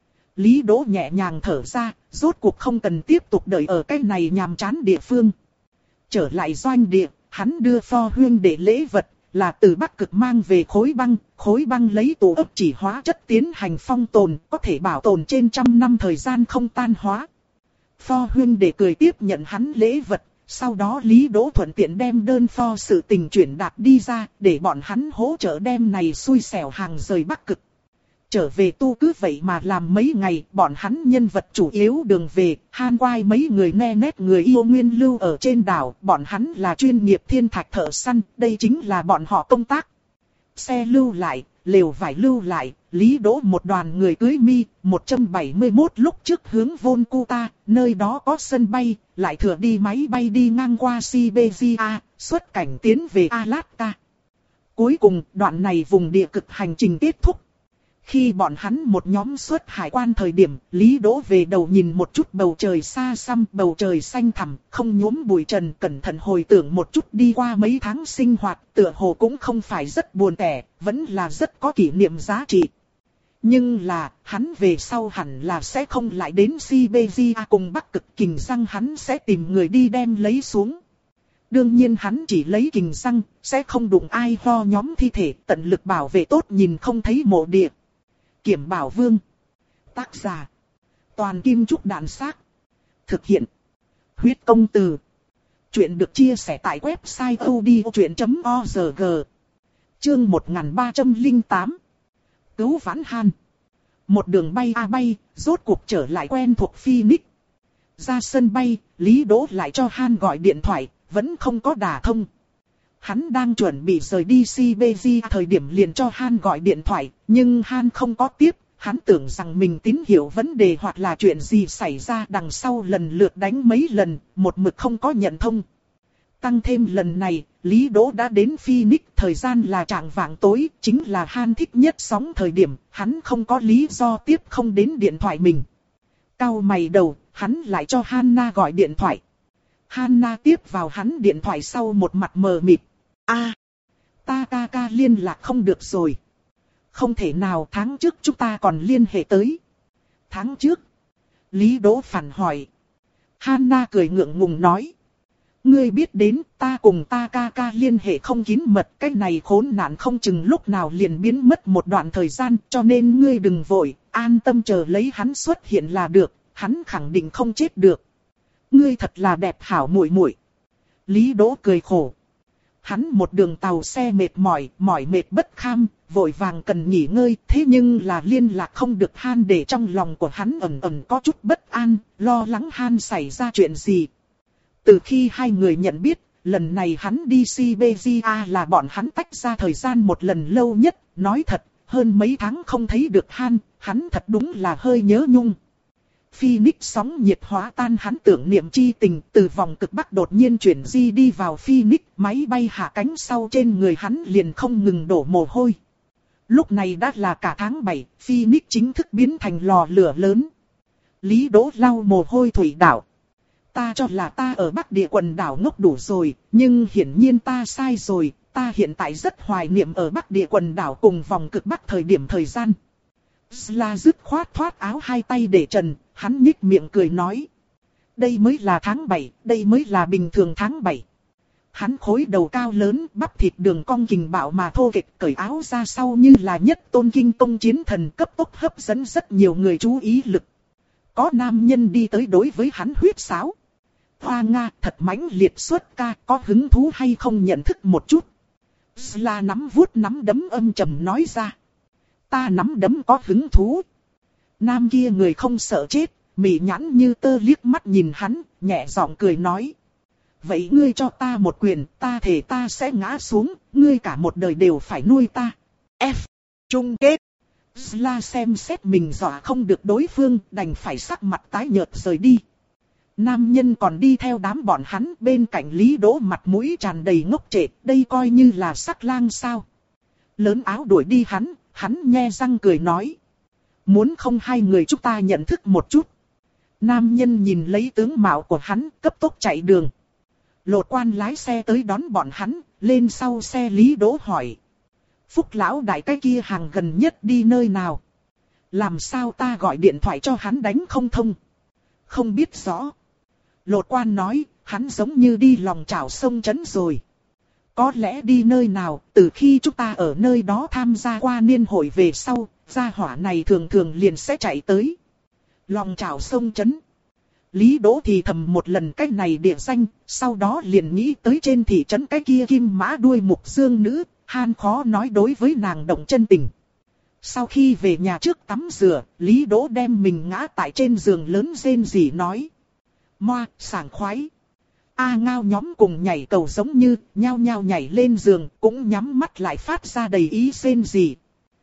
Speaker 1: Lý Đỗ nhẹ nhàng thở ra, rốt cuộc không cần tiếp tục đợi ở cái này nhàm chán địa phương. Trở lại doanh địa, hắn đưa Pho Huyên để lễ vật. Là từ Bắc Cực mang về khối băng, khối băng lấy tụ ấp chỉ hóa chất tiến hành phong tồn, có thể bảo tồn trên trăm năm thời gian không tan hóa. Pho Huyên để cười tiếp nhận hắn lễ vật, sau đó Lý Đỗ thuận tiện đem đơn pho sự tình chuyển đạt đi ra, để bọn hắn hỗ trợ đem này xui xẻo hàng rời Bắc Cực. Trở về tu cứ vậy mà làm mấy ngày, bọn hắn nhân vật chủ yếu đường về, Han Quai mấy người ne nét người yêu nguyên lưu ở trên đảo, bọn hắn là chuyên nghiệp thiên thạch thợ săn, đây chính là bọn họ công tác. Xe lưu lại, lều vải lưu lại, Lý Đỗ một đoàn người cưới Mi, một trăm bảy mươi mốt lúc trước hướng Volcuta, nơi đó có sân bay, lại thừa đi máy bay đi ngang qua Siberia, xuất cảnh tiến về Alaska. Cuối cùng, đoạn này vùng địa cực hành trình kết thúc. Khi bọn hắn một nhóm xuất hải quan thời điểm, Lý Đỗ về đầu nhìn một chút bầu trời xa xăm, bầu trời xanh thẳm, không nhuốm bụi trần, cẩn thận hồi tưởng một chút đi qua mấy tháng sinh hoạt, tựa hồ cũng không phải rất buồn tẻ, vẫn là rất có kỷ niệm giá trị. Nhưng là, hắn về sau hẳn là sẽ không lại đến Siberia cùng Bắc Cực, kình răng hắn sẽ tìm người đi đem lấy xuống. Đương nhiên hắn chỉ lấy kình răng, sẽ không đụng ai ho nhóm thi thể, tận lực bảo vệ tốt nhìn không thấy mộ địa. Kiểm Bảo Vương. Tác giả. Toàn Kim Trúc Đạn Xác. Thực hiện. Huyết Công Từ. Chuyện được chia sẻ tại website odchuyện chấm org. Chương một nghìn ba trăm lẻ tám. Cứu vãn Han. Một đường bay a bay, rốt cuộc trở lại quen thuộc Phoenix. Ra sân bay, Lý Đỗ lại cho Han gọi điện thoại, vẫn không có đả thông. Hắn đang chuẩn bị rời đi Siberia thời điểm liền cho Han gọi điện thoại, nhưng Han không có tiếp, hắn tưởng rằng mình tín hiệu vấn đề hoặc là chuyện gì xảy ra, đằng sau lần lượt đánh mấy lần, một mực không có nhận thông. Tăng thêm lần này, Lý Đỗ đã đến Phoenix, thời gian là rạng vạng tối, chính là Han thích nhất sóng thời điểm, hắn không có lý do tiếp không đến điện thoại mình. Cau mày đầu, hắn lại cho Hanna gọi điện thoại. Hanna tiếp vào hắn điện thoại sau một mặt mờ mịt. A, ta ca ca liên lạc không được rồi. Không thể nào, tháng trước chúng ta còn liên hệ tới. Tháng trước? Lý Đỗ phản hỏi. Hanna cười ngượng ngùng nói. Ngươi biết đến, ta cùng ta ca ca liên hệ không kín mật, cái này khốn nạn không chừng lúc nào liền biến mất một đoạn thời gian, cho nên ngươi đừng vội, an tâm chờ lấy hắn xuất hiện là được, hắn khẳng định không chết được. Ngươi thật là đẹp hảo muội muội. Lý Đỗ cười khổ. Hắn một đường tàu xe mệt mỏi, mỏi mệt bất kham, vội vàng cần nghỉ ngơi, thế nhưng là liên lạc không được Han, để trong lòng của hắn ẩn ẩn có chút bất an, lo lắng Han xảy ra chuyện gì. Từ khi hai người nhận biết, lần này hắn đi Siberia là bọn hắn tách ra thời gian một lần lâu nhất, nói thật, hơn mấy tháng không thấy được Han, hắn thật đúng là hơi nhớ nhung. Phoenix sóng nhiệt hóa tan hắn tưởng niệm chi tình, từ vòng cực bắc đột nhiên chuyển di đi vào Phoenix, máy bay hạ cánh sau trên người hắn liền không ngừng đổ mồ hôi. Lúc này đã là cả tháng bảy, Phoenix chính thức biến thành lò lửa lớn. Lý Đỗ lau mồ hôi thủy đảo. Ta cho là ta ở Bắc Địa quần đảo ngốc đủ rồi, nhưng hiển nhiên ta sai rồi, ta hiện tại rất hoài niệm ở Bắc Địa quần đảo cùng vòng cực bắc thời điểm thời gian. Sla dứt khoát thoát áo hai tay để trần, hắn nhích miệng cười nói. Đây mới là tháng bảy, đây mới là bình thường tháng bảy. Hắn khối đầu cao lớn, bắp thịt đường cong kình bạo mà thô kệch, cởi áo ra sau như là nhất tôn kinh công chiến thần, cấp tốc hấp dẫn rất nhiều người chú ý lực. Có nam nhân đi tới đối với hắn huýt sáo. Hoa Nga thật mãnh liệt xuất ca, có hứng thú hay không nhận thức một chút. Sla nắm vuốt nắm đấm âm trầm nói ra. Ta nắm đấm có hứng thú. Nam kia người không sợ chết, mỉ nhãn như tơ liếc mắt nhìn hắn, nhẹ giọng cười nói. Vậy ngươi cho ta một quyền, ta thề ta sẽ ngã xuống, ngươi cả một đời đều phải nuôi ta. F. Chung kết. Sla xem xét mình dọa không được đối phương, đành phải sắc mặt tái nhợt rời đi. Nam nhân còn đi theo đám bọn hắn, bên cạnh Lý Đỗ mặt mũi tràn đầy ngốc trệ, đây coi như là sắc lang sao. Lớn áo đuổi đi hắn, hắn nhe răng cười nói. Muốn không hai người chúng ta nhận thức một chút. Nam nhân nhìn lấy tướng mạo của hắn, cấp tốc chạy đường. Lột quan lái xe tới đón bọn hắn, lên sau xe Lý Đỗ hỏi. Phúc lão đại cái kia hàng gần nhất đi nơi nào? Làm sao ta gọi điện thoại cho hắn đánh không thông? Không biết rõ. Lột quan nói, hắn giống như đi lòng chảo sông Trấn rồi. Có lẽ đi nơi nào, từ khi chúng ta ở nơi đó tham gia qua niên hội về sau, gia hỏa này thường thường liền sẽ chạy tới. Lòng chảo sông Trấn. Lý Đỗ thì thầm một lần cái này địa danh, sau đó liền nghĩ tới trên thị trấn cái kia kim mã đuôi mục dương nữ, Han khó nói đối với nàng động chân tình. Sau khi về nhà trước tắm rửa, Lý Đỗ đem mình ngã tại trên giường lớn rên rỉ nói. Moa, sảng khoái. A ngao nhóm cùng nhảy cầu giống như, nhao nhao nhảy lên giường, cũng nhắm mắt lại phát ra đầy ý rên rỉ.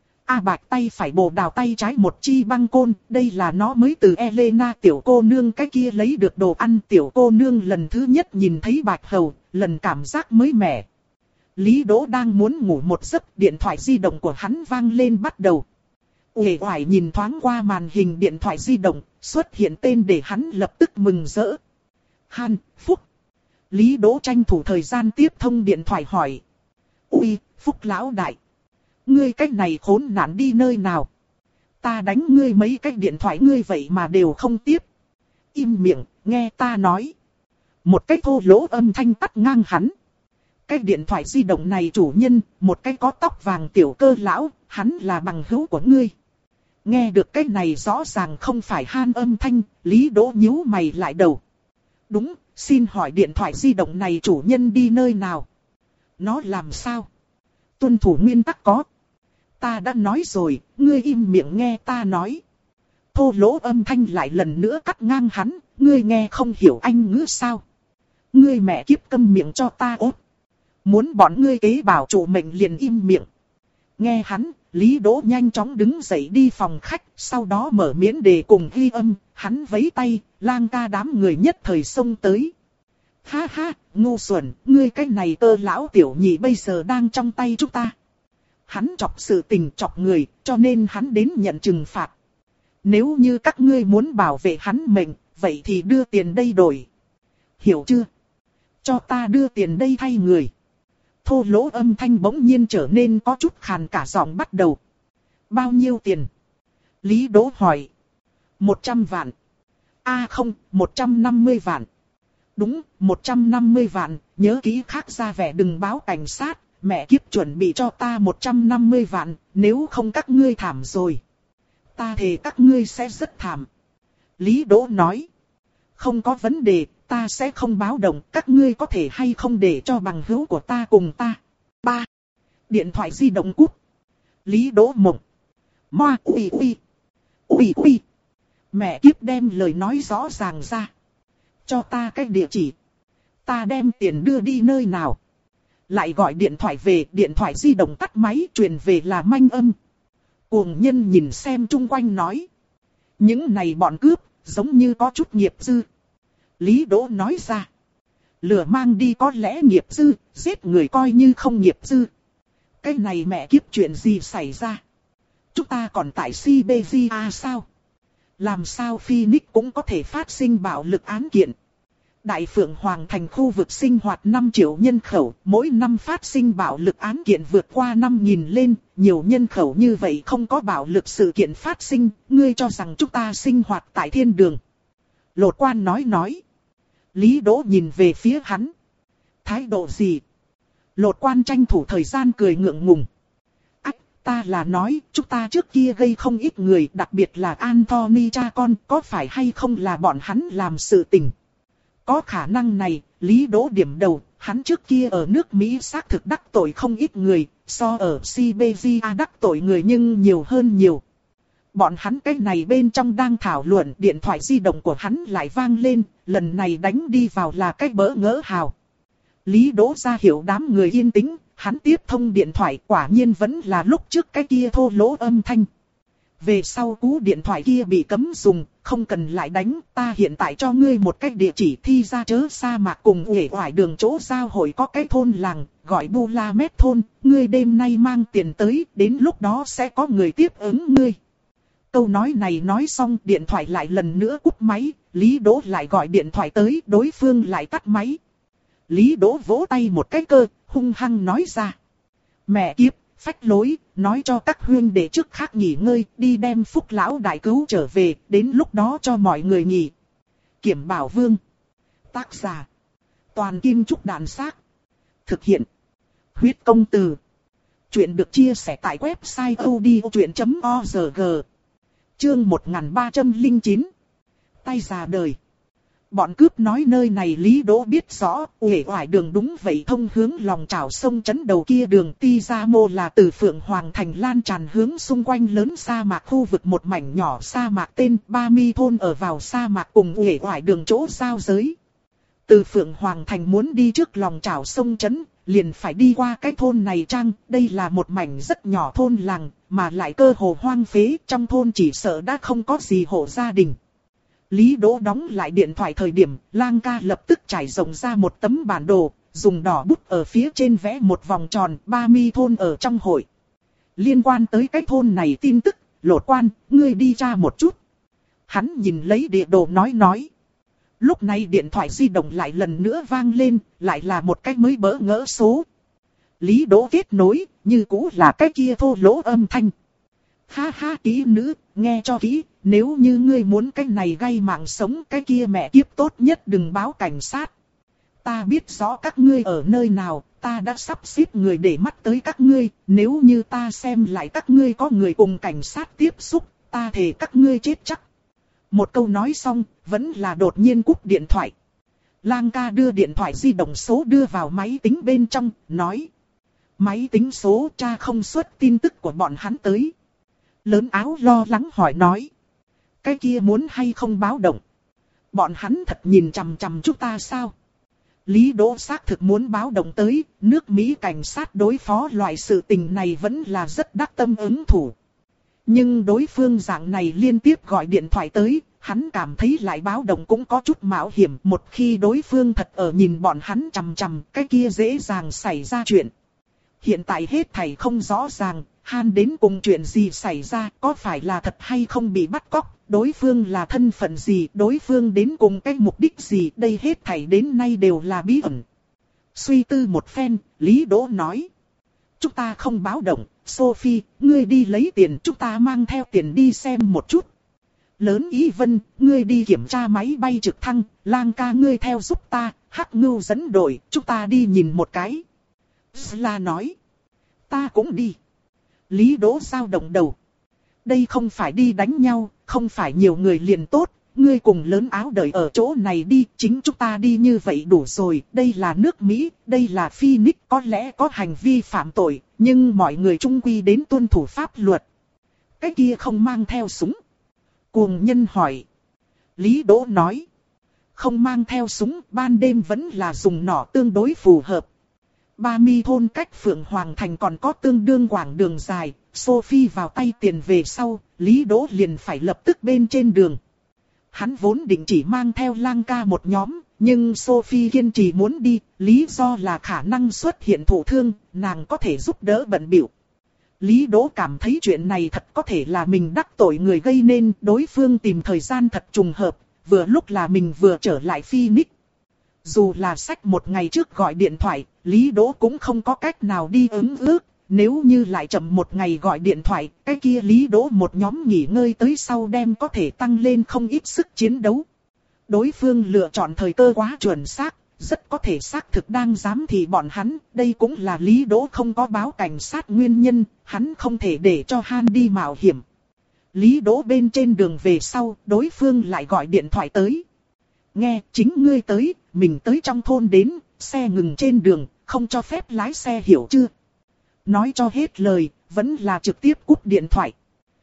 Speaker 1: A bạch tay phải bồ đào tay trái một chi băng côn, đây là nó mới từ Elena tiểu cô nương cái kia lấy được đồ ăn. Tiểu cô nương lần thứ nhất nhìn thấy bạch hầu, lần cảm giác mới mẻ. Lý Đỗ đang muốn ngủ một giấc, điện thoại di động của hắn vang lên bắt đầu. Uể oải nhìn thoáng qua màn hình điện thoại di động, xuất hiện tên để hắn lập tức mừng rỡ. Han, Phúc. Lý Đỗ tranh thủ thời gian tiếp thông điện thoại hỏi. Ui, Phúc lão đại. Ngươi cách này khốn nạn đi nơi nào? Ta đánh ngươi mấy cái điện thoại ngươi vậy mà đều không tiếp. Im miệng, nghe ta nói. Một cái thô lỗ âm thanh tắt ngang hắn. Cái điện thoại di động này chủ nhân, một cái có tóc vàng tiểu cơ lão, hắn là bằng hữu của ngươi. Nghe được cái này rõ ràng không phải Han âm thanh, Lý Đỗ nhíu mày lại đầu. Đúng, xin hỏi điện thoại di động này chủ nhân đi nơi nào? Nó làm sao? Tuân thủ nguyên tắc có. Ta đã nói rồi, ngươi im miệng nghe ta nói. Thô lỗ âm thanh lại lần nữa cắt ngang hắn, ngươi nghe không hiểu anh ngữ sao? Ngươi mẹ kiếp câm miệng cho ta ốt. Muốn bọn ngươi kế bảo chủ mệnh liền im miệng. Nghe hắn, Lý Đỗ nhanh chóng đứng dậy đi phòng khách, sau đó mở miễn đề cùng ghi âm, hắn vẫy tay, lang ca đám người nhất thời xông tới. Ha ha, ngu xuẩn, ngươi cái này cơ lão tiểu nhị bây giờ đang trong tay chúng ta. Hắn chọc sự tình chọc người, cho nên hắn đến nhận trừng phạt. Nếu như các ngươi muốn bảo vệ hắn mệnh, vậy thì đưa tiền đây đổi. Hiểu chưa? Cho ta đưa tiền đây thay người. Thô lỗ âm thanh bỗng nhiên trở nên có chút khàn cả giọng bắt đầu. Bao nhiêu tiền? Lý Đỗ hỏi. Một trăm vạn. A à không, một trăm năm mươi vạn. Đúng, một trăm năm mươi vạn, nhớ kỹ khác ra vẻ đừng báo cảnh sát. Mẹ kiếp chuẩn bị cho ta một trăm năm mươi vạn, nếu không các ngươi thảm rồi. Ta thề các ngươi sẽ rất thảm. Lý Đỗ nói. Không có vấn đề, ta sẽ không báo động, các ngươi có thể hay không để cho bằng hữu của ta cùng ta. Ba. Điện thoại di động cút. Lý Đỗ mộng. Moa ui ui. Ui ui. Mẹ kiếp đem lời nói rõ ràng ra. Cho ta cái địa chỉ. Ta đem tiền đưa đi nơi nào. Lại gọi điện thoại về, điện thoại di động tắt máy, truyền về là manh âm. Cuồng nhân nhìn xem chung quanh nói. Những này bọn cướp, giống như có chút nghiệp dư. Lý Đỗ nói ra. Lửa mang đi có lẽ nghiệp dư, giết người coi như không nghiệp dư. Cái này mẹ kiếp chuyện gì xảy ra? Chúng ta còn tại Siberia sao? Làm sao Phoenix cũng có thể phát sinh bạo lực án kiện? Đại Phượng Hoàng thành khu vực sinh hoạt năm triệu nhân khẩu, mỗi năm phát sinh bạo lực án kiện vượt qua năm nghìn lên, nhiều nhân khẩu như vậy không có bạo lực sự kiện phát sinh, ngươi cho rằng chúng ta sinh hoạt tại thiên đường. Lột quan nói nói. Lý Đỗ nhìn về phía hắn. Thái độ gì? Lột quan tranh thủ thời gian cười ngượng ngùng. Ách, ta là nói, chúng ta trước kia gây không ít người, đặc biệt là Anthony cha con, có phải hay không là bọn hắn làm sự tình? Có khả năng này, Lý Đỗ điểm đầu, hắn trước kia ở nước Mỹ xác thực đắc tội không ít người, so ở Siberia đắc tội người nhưng nhiều hơn nhiều. Bọn hắn cái này bên trong đang thảo luận, điện thoại di động của hắn lại vang lên, lần này đánh đi vào là cái bỡ ngỡ hào. Lý Đỗ ra hiệu đám người yên tĩnh, hắn tiếp thông điện thoại, quả nhiên vẫn là lúc trước cái kia thô lỗ âm thanh. Về sau cú điện thoại kia bị cấm dùng, không cần lại đánh, ta hiện tại cho ngươi một cái địa chỉ thi ra chớ sa mạc cùng uể oải đường chỗ giao hội có cái thôn làng, gọi Bu La Mét thôn, ngươi đêm nay mang tiền tới, đến lúc đó sẽ có người tiếp ứng ngươi. Câu nói này nói xong, điện thoại lại lần nữa cúp máy, Lý Đỗ lại gọi điện thoại tới, đối phương lại tắt máy. Lý Đỗ vỗ tay một cái cơ, hung hăng nói ra. Mẹ kiếp, phách lối, nói cho các huynh đệ trước khác nghỉ ngơi, đi đem Phúc lão đại cứu trở về, đến lúc đó cho mọi người nghỉ. Kiểm Bảo Vương. Tác giả. Toàn Kim Trúc Đàn Xác. Thực hiện. Huyết Công Từ. Chuyện được chia sẻ tại website odchuyện chấm org. Chương một nghìn ba trăm lẻ chín. Tay già đời. Bọn cướp nói nơi này Lý Đỗ biết rõ, uể oải đường đúng vậy thông hướng lòng chảo sông chấn đầu kia đường Ti Gia Mô là từ Phượng Hoàng thành lan tràn hướng xung quanh lớn sa mạc khu vực một mảnh nhỏ sa mạc tên Ba Mi thôn ở vào sa mạc cùng uể oải đường chỗ giao giới. Từ Phượng Hoàng thành muốn đi trước lòng chảo sông chấn, liền phải đi qua cái thôn này trang, đây là một mảnh rất nhỏ thôn làng, mà lại cơ hồ hoang phế, trong thôn chỉ sợ đã không có gì hộ gia đình. Lý Đỗ đóng lại điện thoại thời điểm, Lang ca lập tức trải rộng ra một tấm bản đồ, dùng đỏ bút ở phía trên vẽ một vòng tròn, Ba Mi thôn ở trong hội. Liên quan tới cái thôn này tin tức, Lột quan, ngươi đi tra một chút. Hắn nhìn lấy địa đồ nói nói. Lúc này điện thoại di động lại lần nữa vang lên, lại là một cái mới bỡ ngỡ số. Lý Đỗ kết nối, như cũ là cái kia thô lỗ âm thanh. Ha ha kỹ nữ, nghe cho kỹ, nếu như ngươi muốn cái này gây mạng sống cái kia mẹ kiếp tốt nhất đừng báo cảnh sát. Ta biết rõ các ngươi ở nơi nào, ta đã sắp xếp người để mắt tới các ngươi, nếu như ta xem lại các ngươi có người cùng cảnh sát tiếp xúc, ta thề các ngươi chết chắc. Một câu nói xong, vẫn là đột nhiên cúp điện thoại. Lang ca đưa điện thoại di động số đưa vào máy tính bên trong, nói. Máy tính số tra không xuất tin tức của bọn hắn tới. Lớn áo lo lắng hỏi nói. Cái kia muốn hay không báo động? Bọn hắn thật nhìn chằm chằm chúng ta sao? Lý Đỗ xác thực muốn báo động tới, nước Mỹ cảnh sát đối phó loại sự tình này vẫn là rất đắc tâm ứng thủ. Nhưng đối phương dạng này liên tiếp gọi điện thoại tới, hắn cảm thấy lại báo động cũng có chút mạo hiểm. Một khi đối phương thật ở nhìn bọn hắn chằm chằm, cái kia dễ dàng xảy ra chuyện. Hiện tại hết thảy không rõ ràng, Han đến cùng chuyện gì xảy ra, có phải là thật hay không bị bắt cóc, đối phương là thân phận gì, đối phương đến cùng cái mục đích gì, đây hết thảy đến nay đều là bí ẩn. Suy tư một phen, Lý Đỗ nói. Chúng ta không báo động, Sophie, ngươi đi lấy tiền, chúng ta mang theo tiền đi xem một chút. Lớn Ý Vân, ngươi đi kiểm tra máy bay trực thăng, Lang ca ngươi theo giúp ta, Hắc Ngưu dẫn đội, chúng ta đi nhìn một cái. Sla nói. Ta cũng đi. Lý Đỗ dao động đầu. Đây không phải đi đánh nhau, không phải nhiều người liền tốt, ngươi cùng Lớn Áo đợi ở chỗ này đi, chính chúng ta đi như vậy đủ rồi, đây là nước Mỹ, đây là Phoenix, có lẽ có hành vi phạm tội, nhưng mọi người chung quy đến tuân thủ pháp luật. Cái kia không mang theo súng. Cuồng nhân hỏi. Lý Đỗ nói. Không mang theo súng, ban đêm vẫn là dùng nỏ tương đối phù hợp. Ba Mi thôn cách Phượng Hoàng Thành còn có tương đương quãng đường dài, Sophie vào tay tiền về sau, Lý Đỗ liền phải lập tức bên trên đường. Hắn vốn định chỉ mang theo Lang ca một nhóm, nhưng Sophie kiên trì muốn đi, lý do là khả năng xuất hiện thụ thương, nàng có thể giúp đỡ bận bịu. Lý Đỗ cảm thấy chuyện này thật có thể là mình đắc tội người gây nên, đối phương tìm thời gian thật trùng hợp, vừa lúc là mình vừa trở lại Phoenix. Dù là sách một ngày trước gọi điện thoại, Lý Đỗ cũng không có cách nào đi ứng ước. Nếu như lại chậm một ngày gọi điện thoại, cái kia Lý Đỗ một nhóm nghỉ ngơi tới sau đem có thể tăng lên không ít sức chiến đấu. Đối phương lựa chọn thời cơ quá chuẩn xác, rất có thể xác thực đang giám thị bọn hắn. Đây cũng là Lý Đỗ không có báo cảnh sát nguyên nhân, hắn không thể để cho Han đi mạo hiểm. Lý Đỗ bên trên đường về sau, đối phương lại gọi điện thoại tới. Nghe, chính ngươi tới, mình tới trong thôn đến, xe ngừng trên đường, không cho phép lái xe hiểu chưa? Nói cho hết lời, vẫn là trực tiếp cúp điện thoại.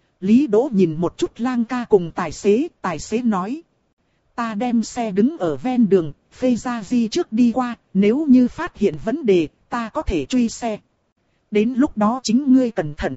Speaker 1: Lý Đỗ nhìn một chút Lang ca cùng tài xế, tài xế nói. Ta đem xe đứng ở ven đường, Phê Gia Di trước đi qua, nếu như phát hiện vấn đề, ta có thể truy xe. Đến lúc đó chính ngươi cẩn thận.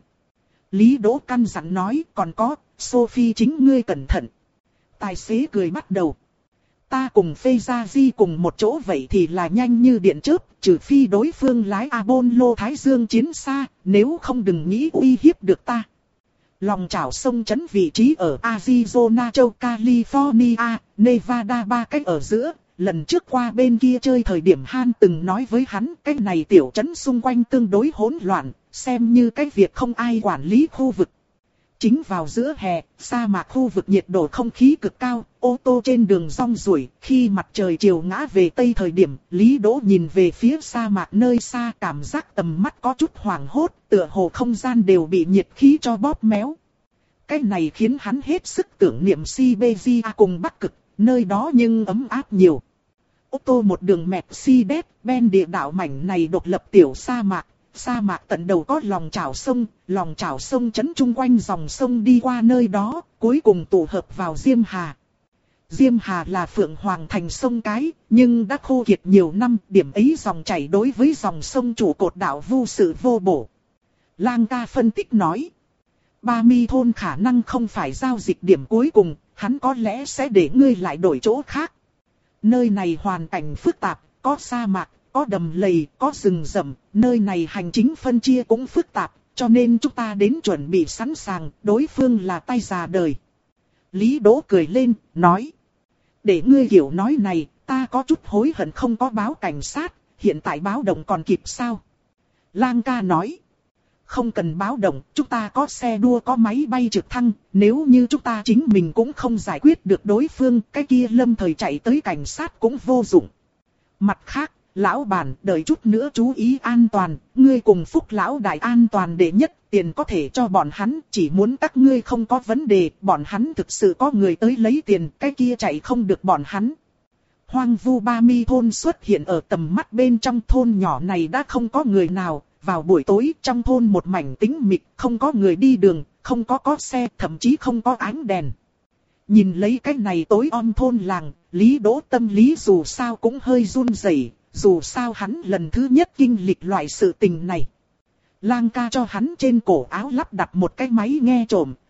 Speaker 1: Lý Đỗ căn dặn nói, còn có, Sophie chính ngươi cẩn thận. Tài xế cười bắt đầu. Ta cùng Phê Gia Di cùng một chỗ vậy thì là nhanh như điện chớp, trừ phi đối phương lái Apollo Thái Dương chiến xa, nếu không đừng nghĩ uy hiếp được ta. Lòng chảo sông chấn vị trí ở Arizona châu California, Nevada ba cách ở giữa. Lần trước qua bên kia chơi thời điểm Han từng nói với hắn cái này tiểu trấn xung quanh tương đối hỗn loạn, xem như cái việc không ai quản lý khu vực. Chính vào giữa hè, sa mạc khu vực nhiệt độ không khí cực cao, ô tô trên đường rong ruổi, khi mặt trời chiều ngã về tây thời điểm, Lý Đỗ nhìn về phía sa mạc nơi xa cảm giác tầm mắt có chút hoảng hốt, tựa hồ không gian đều bị nhiệt khí cho bóp méo. Cái này khiến hắn hết sức tưởng niệm Siberia cùng Bắc Cực, nơi đó nhưng ấm áp nhiều. Ô tô một đường Mercedes-Benz địa đạo mảnh này độc lập tiểu sa mạc. Sa mạc tận đầu có lòng chảo sông, lòng chảo sông chấn chung quanh dòng sông đi qua nơi đó, cuối cùng tụ hợp vào Diêm Hà. Diêm Hà là Phượng Hoàng Thành sông cái, nhưng đã khô kiệt nhiều năm, điểm ấy dòng chảy đối với dòng sông trụ cột đạo vô sự vô bổ. Lang ca phân tích nói, Ba Mi thôn khả năng không phải giao dịch điểm cuối cùng, hắn có lẽ sẽ để ngươi lại đổi chỗ khác. Nơi này hoàn cảnh phức tạp, có sa mạc, có đầm lầy, có rừng rậm, nơi này hành chính phân chia cũng phức tạp, cho nên chúng ta đến chuẩn bị sẵn sàng, đối phương là tay già đời. Lý Đỗ cười lên, nói. Để ngươi hiểu nói này, ta có chút hối hận không có báo cảnh sát, hiện tại báo động còn kịp sao? Lang ca nói. Không cần báo động, chúng ta có xe đua có máy bay trực thăng, nếu như chúng ta chính mình cũng không giải quyết được đối phương, cái kia lâm thời chạy tới cảnh sát cũng vô dụng. Mặt khác, lão bản, đợi chút nữa chú ý an toàn, ngươi cùng Phúc lão đại an toàn đệ nhất, tiền có thể cho bọn hắn, chỉ muốn các ngươi không có vấn đề, bọn hắn thực sự có người tới lấy tiền, cái kia chạy không được bọn hắn. Hoang vu Ba Mi thôn xuất hiện ở tầm mắt bên trong thôn nhỏ này đã không có người nào, vào buổi tối trong thôn một mảnh tĩnh mịch, không có người đi đường, không có có xe, thậm chí không có ánh đèn. Nhìn lấy cái này tối om thôn làng, Lý Đỗ tâm lý dù sao cũng hơi run rẩy. Dù sao hắn lần thứ nhất kinh lịch loại sự tình này. Lang ca cho hắn trên cổ áo lắp đặt một cái máy nghe trộm,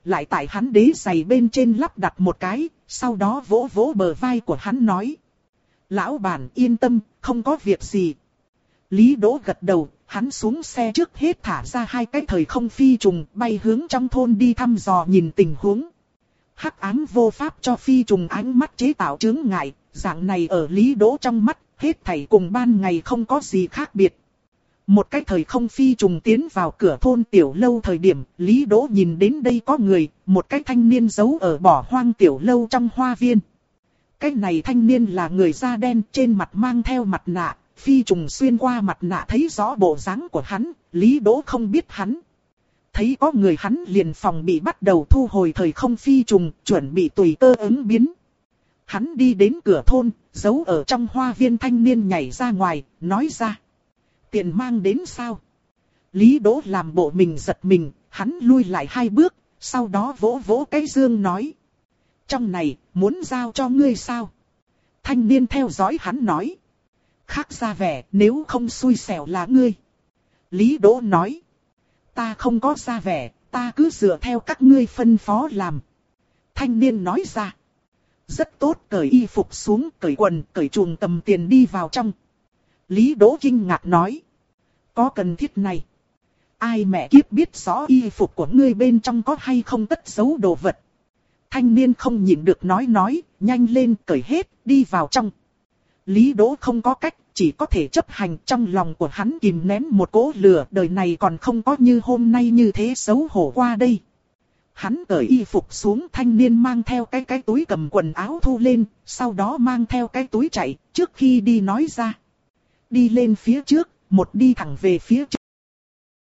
Speaker 1: lại tại hắn đế giày bên trên lắp đặt một cái, sau đó vỗ vỗ bờ vai của hắn nói. Lão bản yên tâm, không có việc gì. Lý Đỗ gật đầu, hắn xuống xe trước hết thả ra hai cái thời không phi trùng bay hướng trong thôn đi thăm dò nhìn tình huống. Hắc ám vô pháp cho phi trùng ánh mắt chế tạo chướng ngại, dạng này ở Lý Đỗ trong mắt, hết thảy cùng ban ngày không có gì khác biệt. Một cái thời không phi trùng tiến vào cửa thôn tiểu lâu thời điểm, Lý Đỗ nhìn đến đây có người, một cái thanh niên giấu ở bỏ hoang tiểu lâu trong hoa viên. Cái này thanh niên là người da đen, trên mặt mang theo mặt nạ, phi trùng xuyên qua mặt nạ thấy rõ bộ dáng của hắn, Lý Đỗ không biết hắn. Thấy có người hắn liền phòng bị bắt đầu thu hồi thời không phi trùng, chuẩn bị tùy cơ ứng biến. Hắn đi đến cửa thôn, giấu ở trong hoa viên thanh niên nhảy ra ngoài, nói ra. Tiền mang đến sao? Lý Đỗ làm bộ mình giật mình, hắn lui lại hai bước, sau đó vỗ vỗ cái dương nói. Trong này, muốn giao cho ngươi sao? Thanh niên theo dõi hắn nói. Khác ra vẻ, nếu không xui xẻo là ngươi. Lý Đỗ nói. Ta không có ra vẻ, ta cứ dựa theo các ngươi phân phó làm. Thanh niên nói ra. Rất tốt, cởi y phục xuống, cởi quần, cởi chuồng cầm tiền đi vào trong. Lý Đỗ kinh ngạc nói. Có cần thiết này. Ai mẹ kiếp biết rõ y phục của ngươi bên trong có hay không cất giấu đồ vật. Thanh niên không nhịn được nói nói, nhanh lên cởi hết, đi vào trong. Lý Đỗ không có cách, chỉ có thể chấp hành. Trong lòng của hắn kìm nén một cỗ lửa, đời này còn không có như hôm nay như thế xấu hổ qua đây. Hắn cởi y phục xuống, thanh niên mang theo cái cái túi cầm quần áo thu lên, sau đó mang theo cái túi chạy, trước khi đi nói ra. Đi lên phía trước, một đi thẳng về phía trước.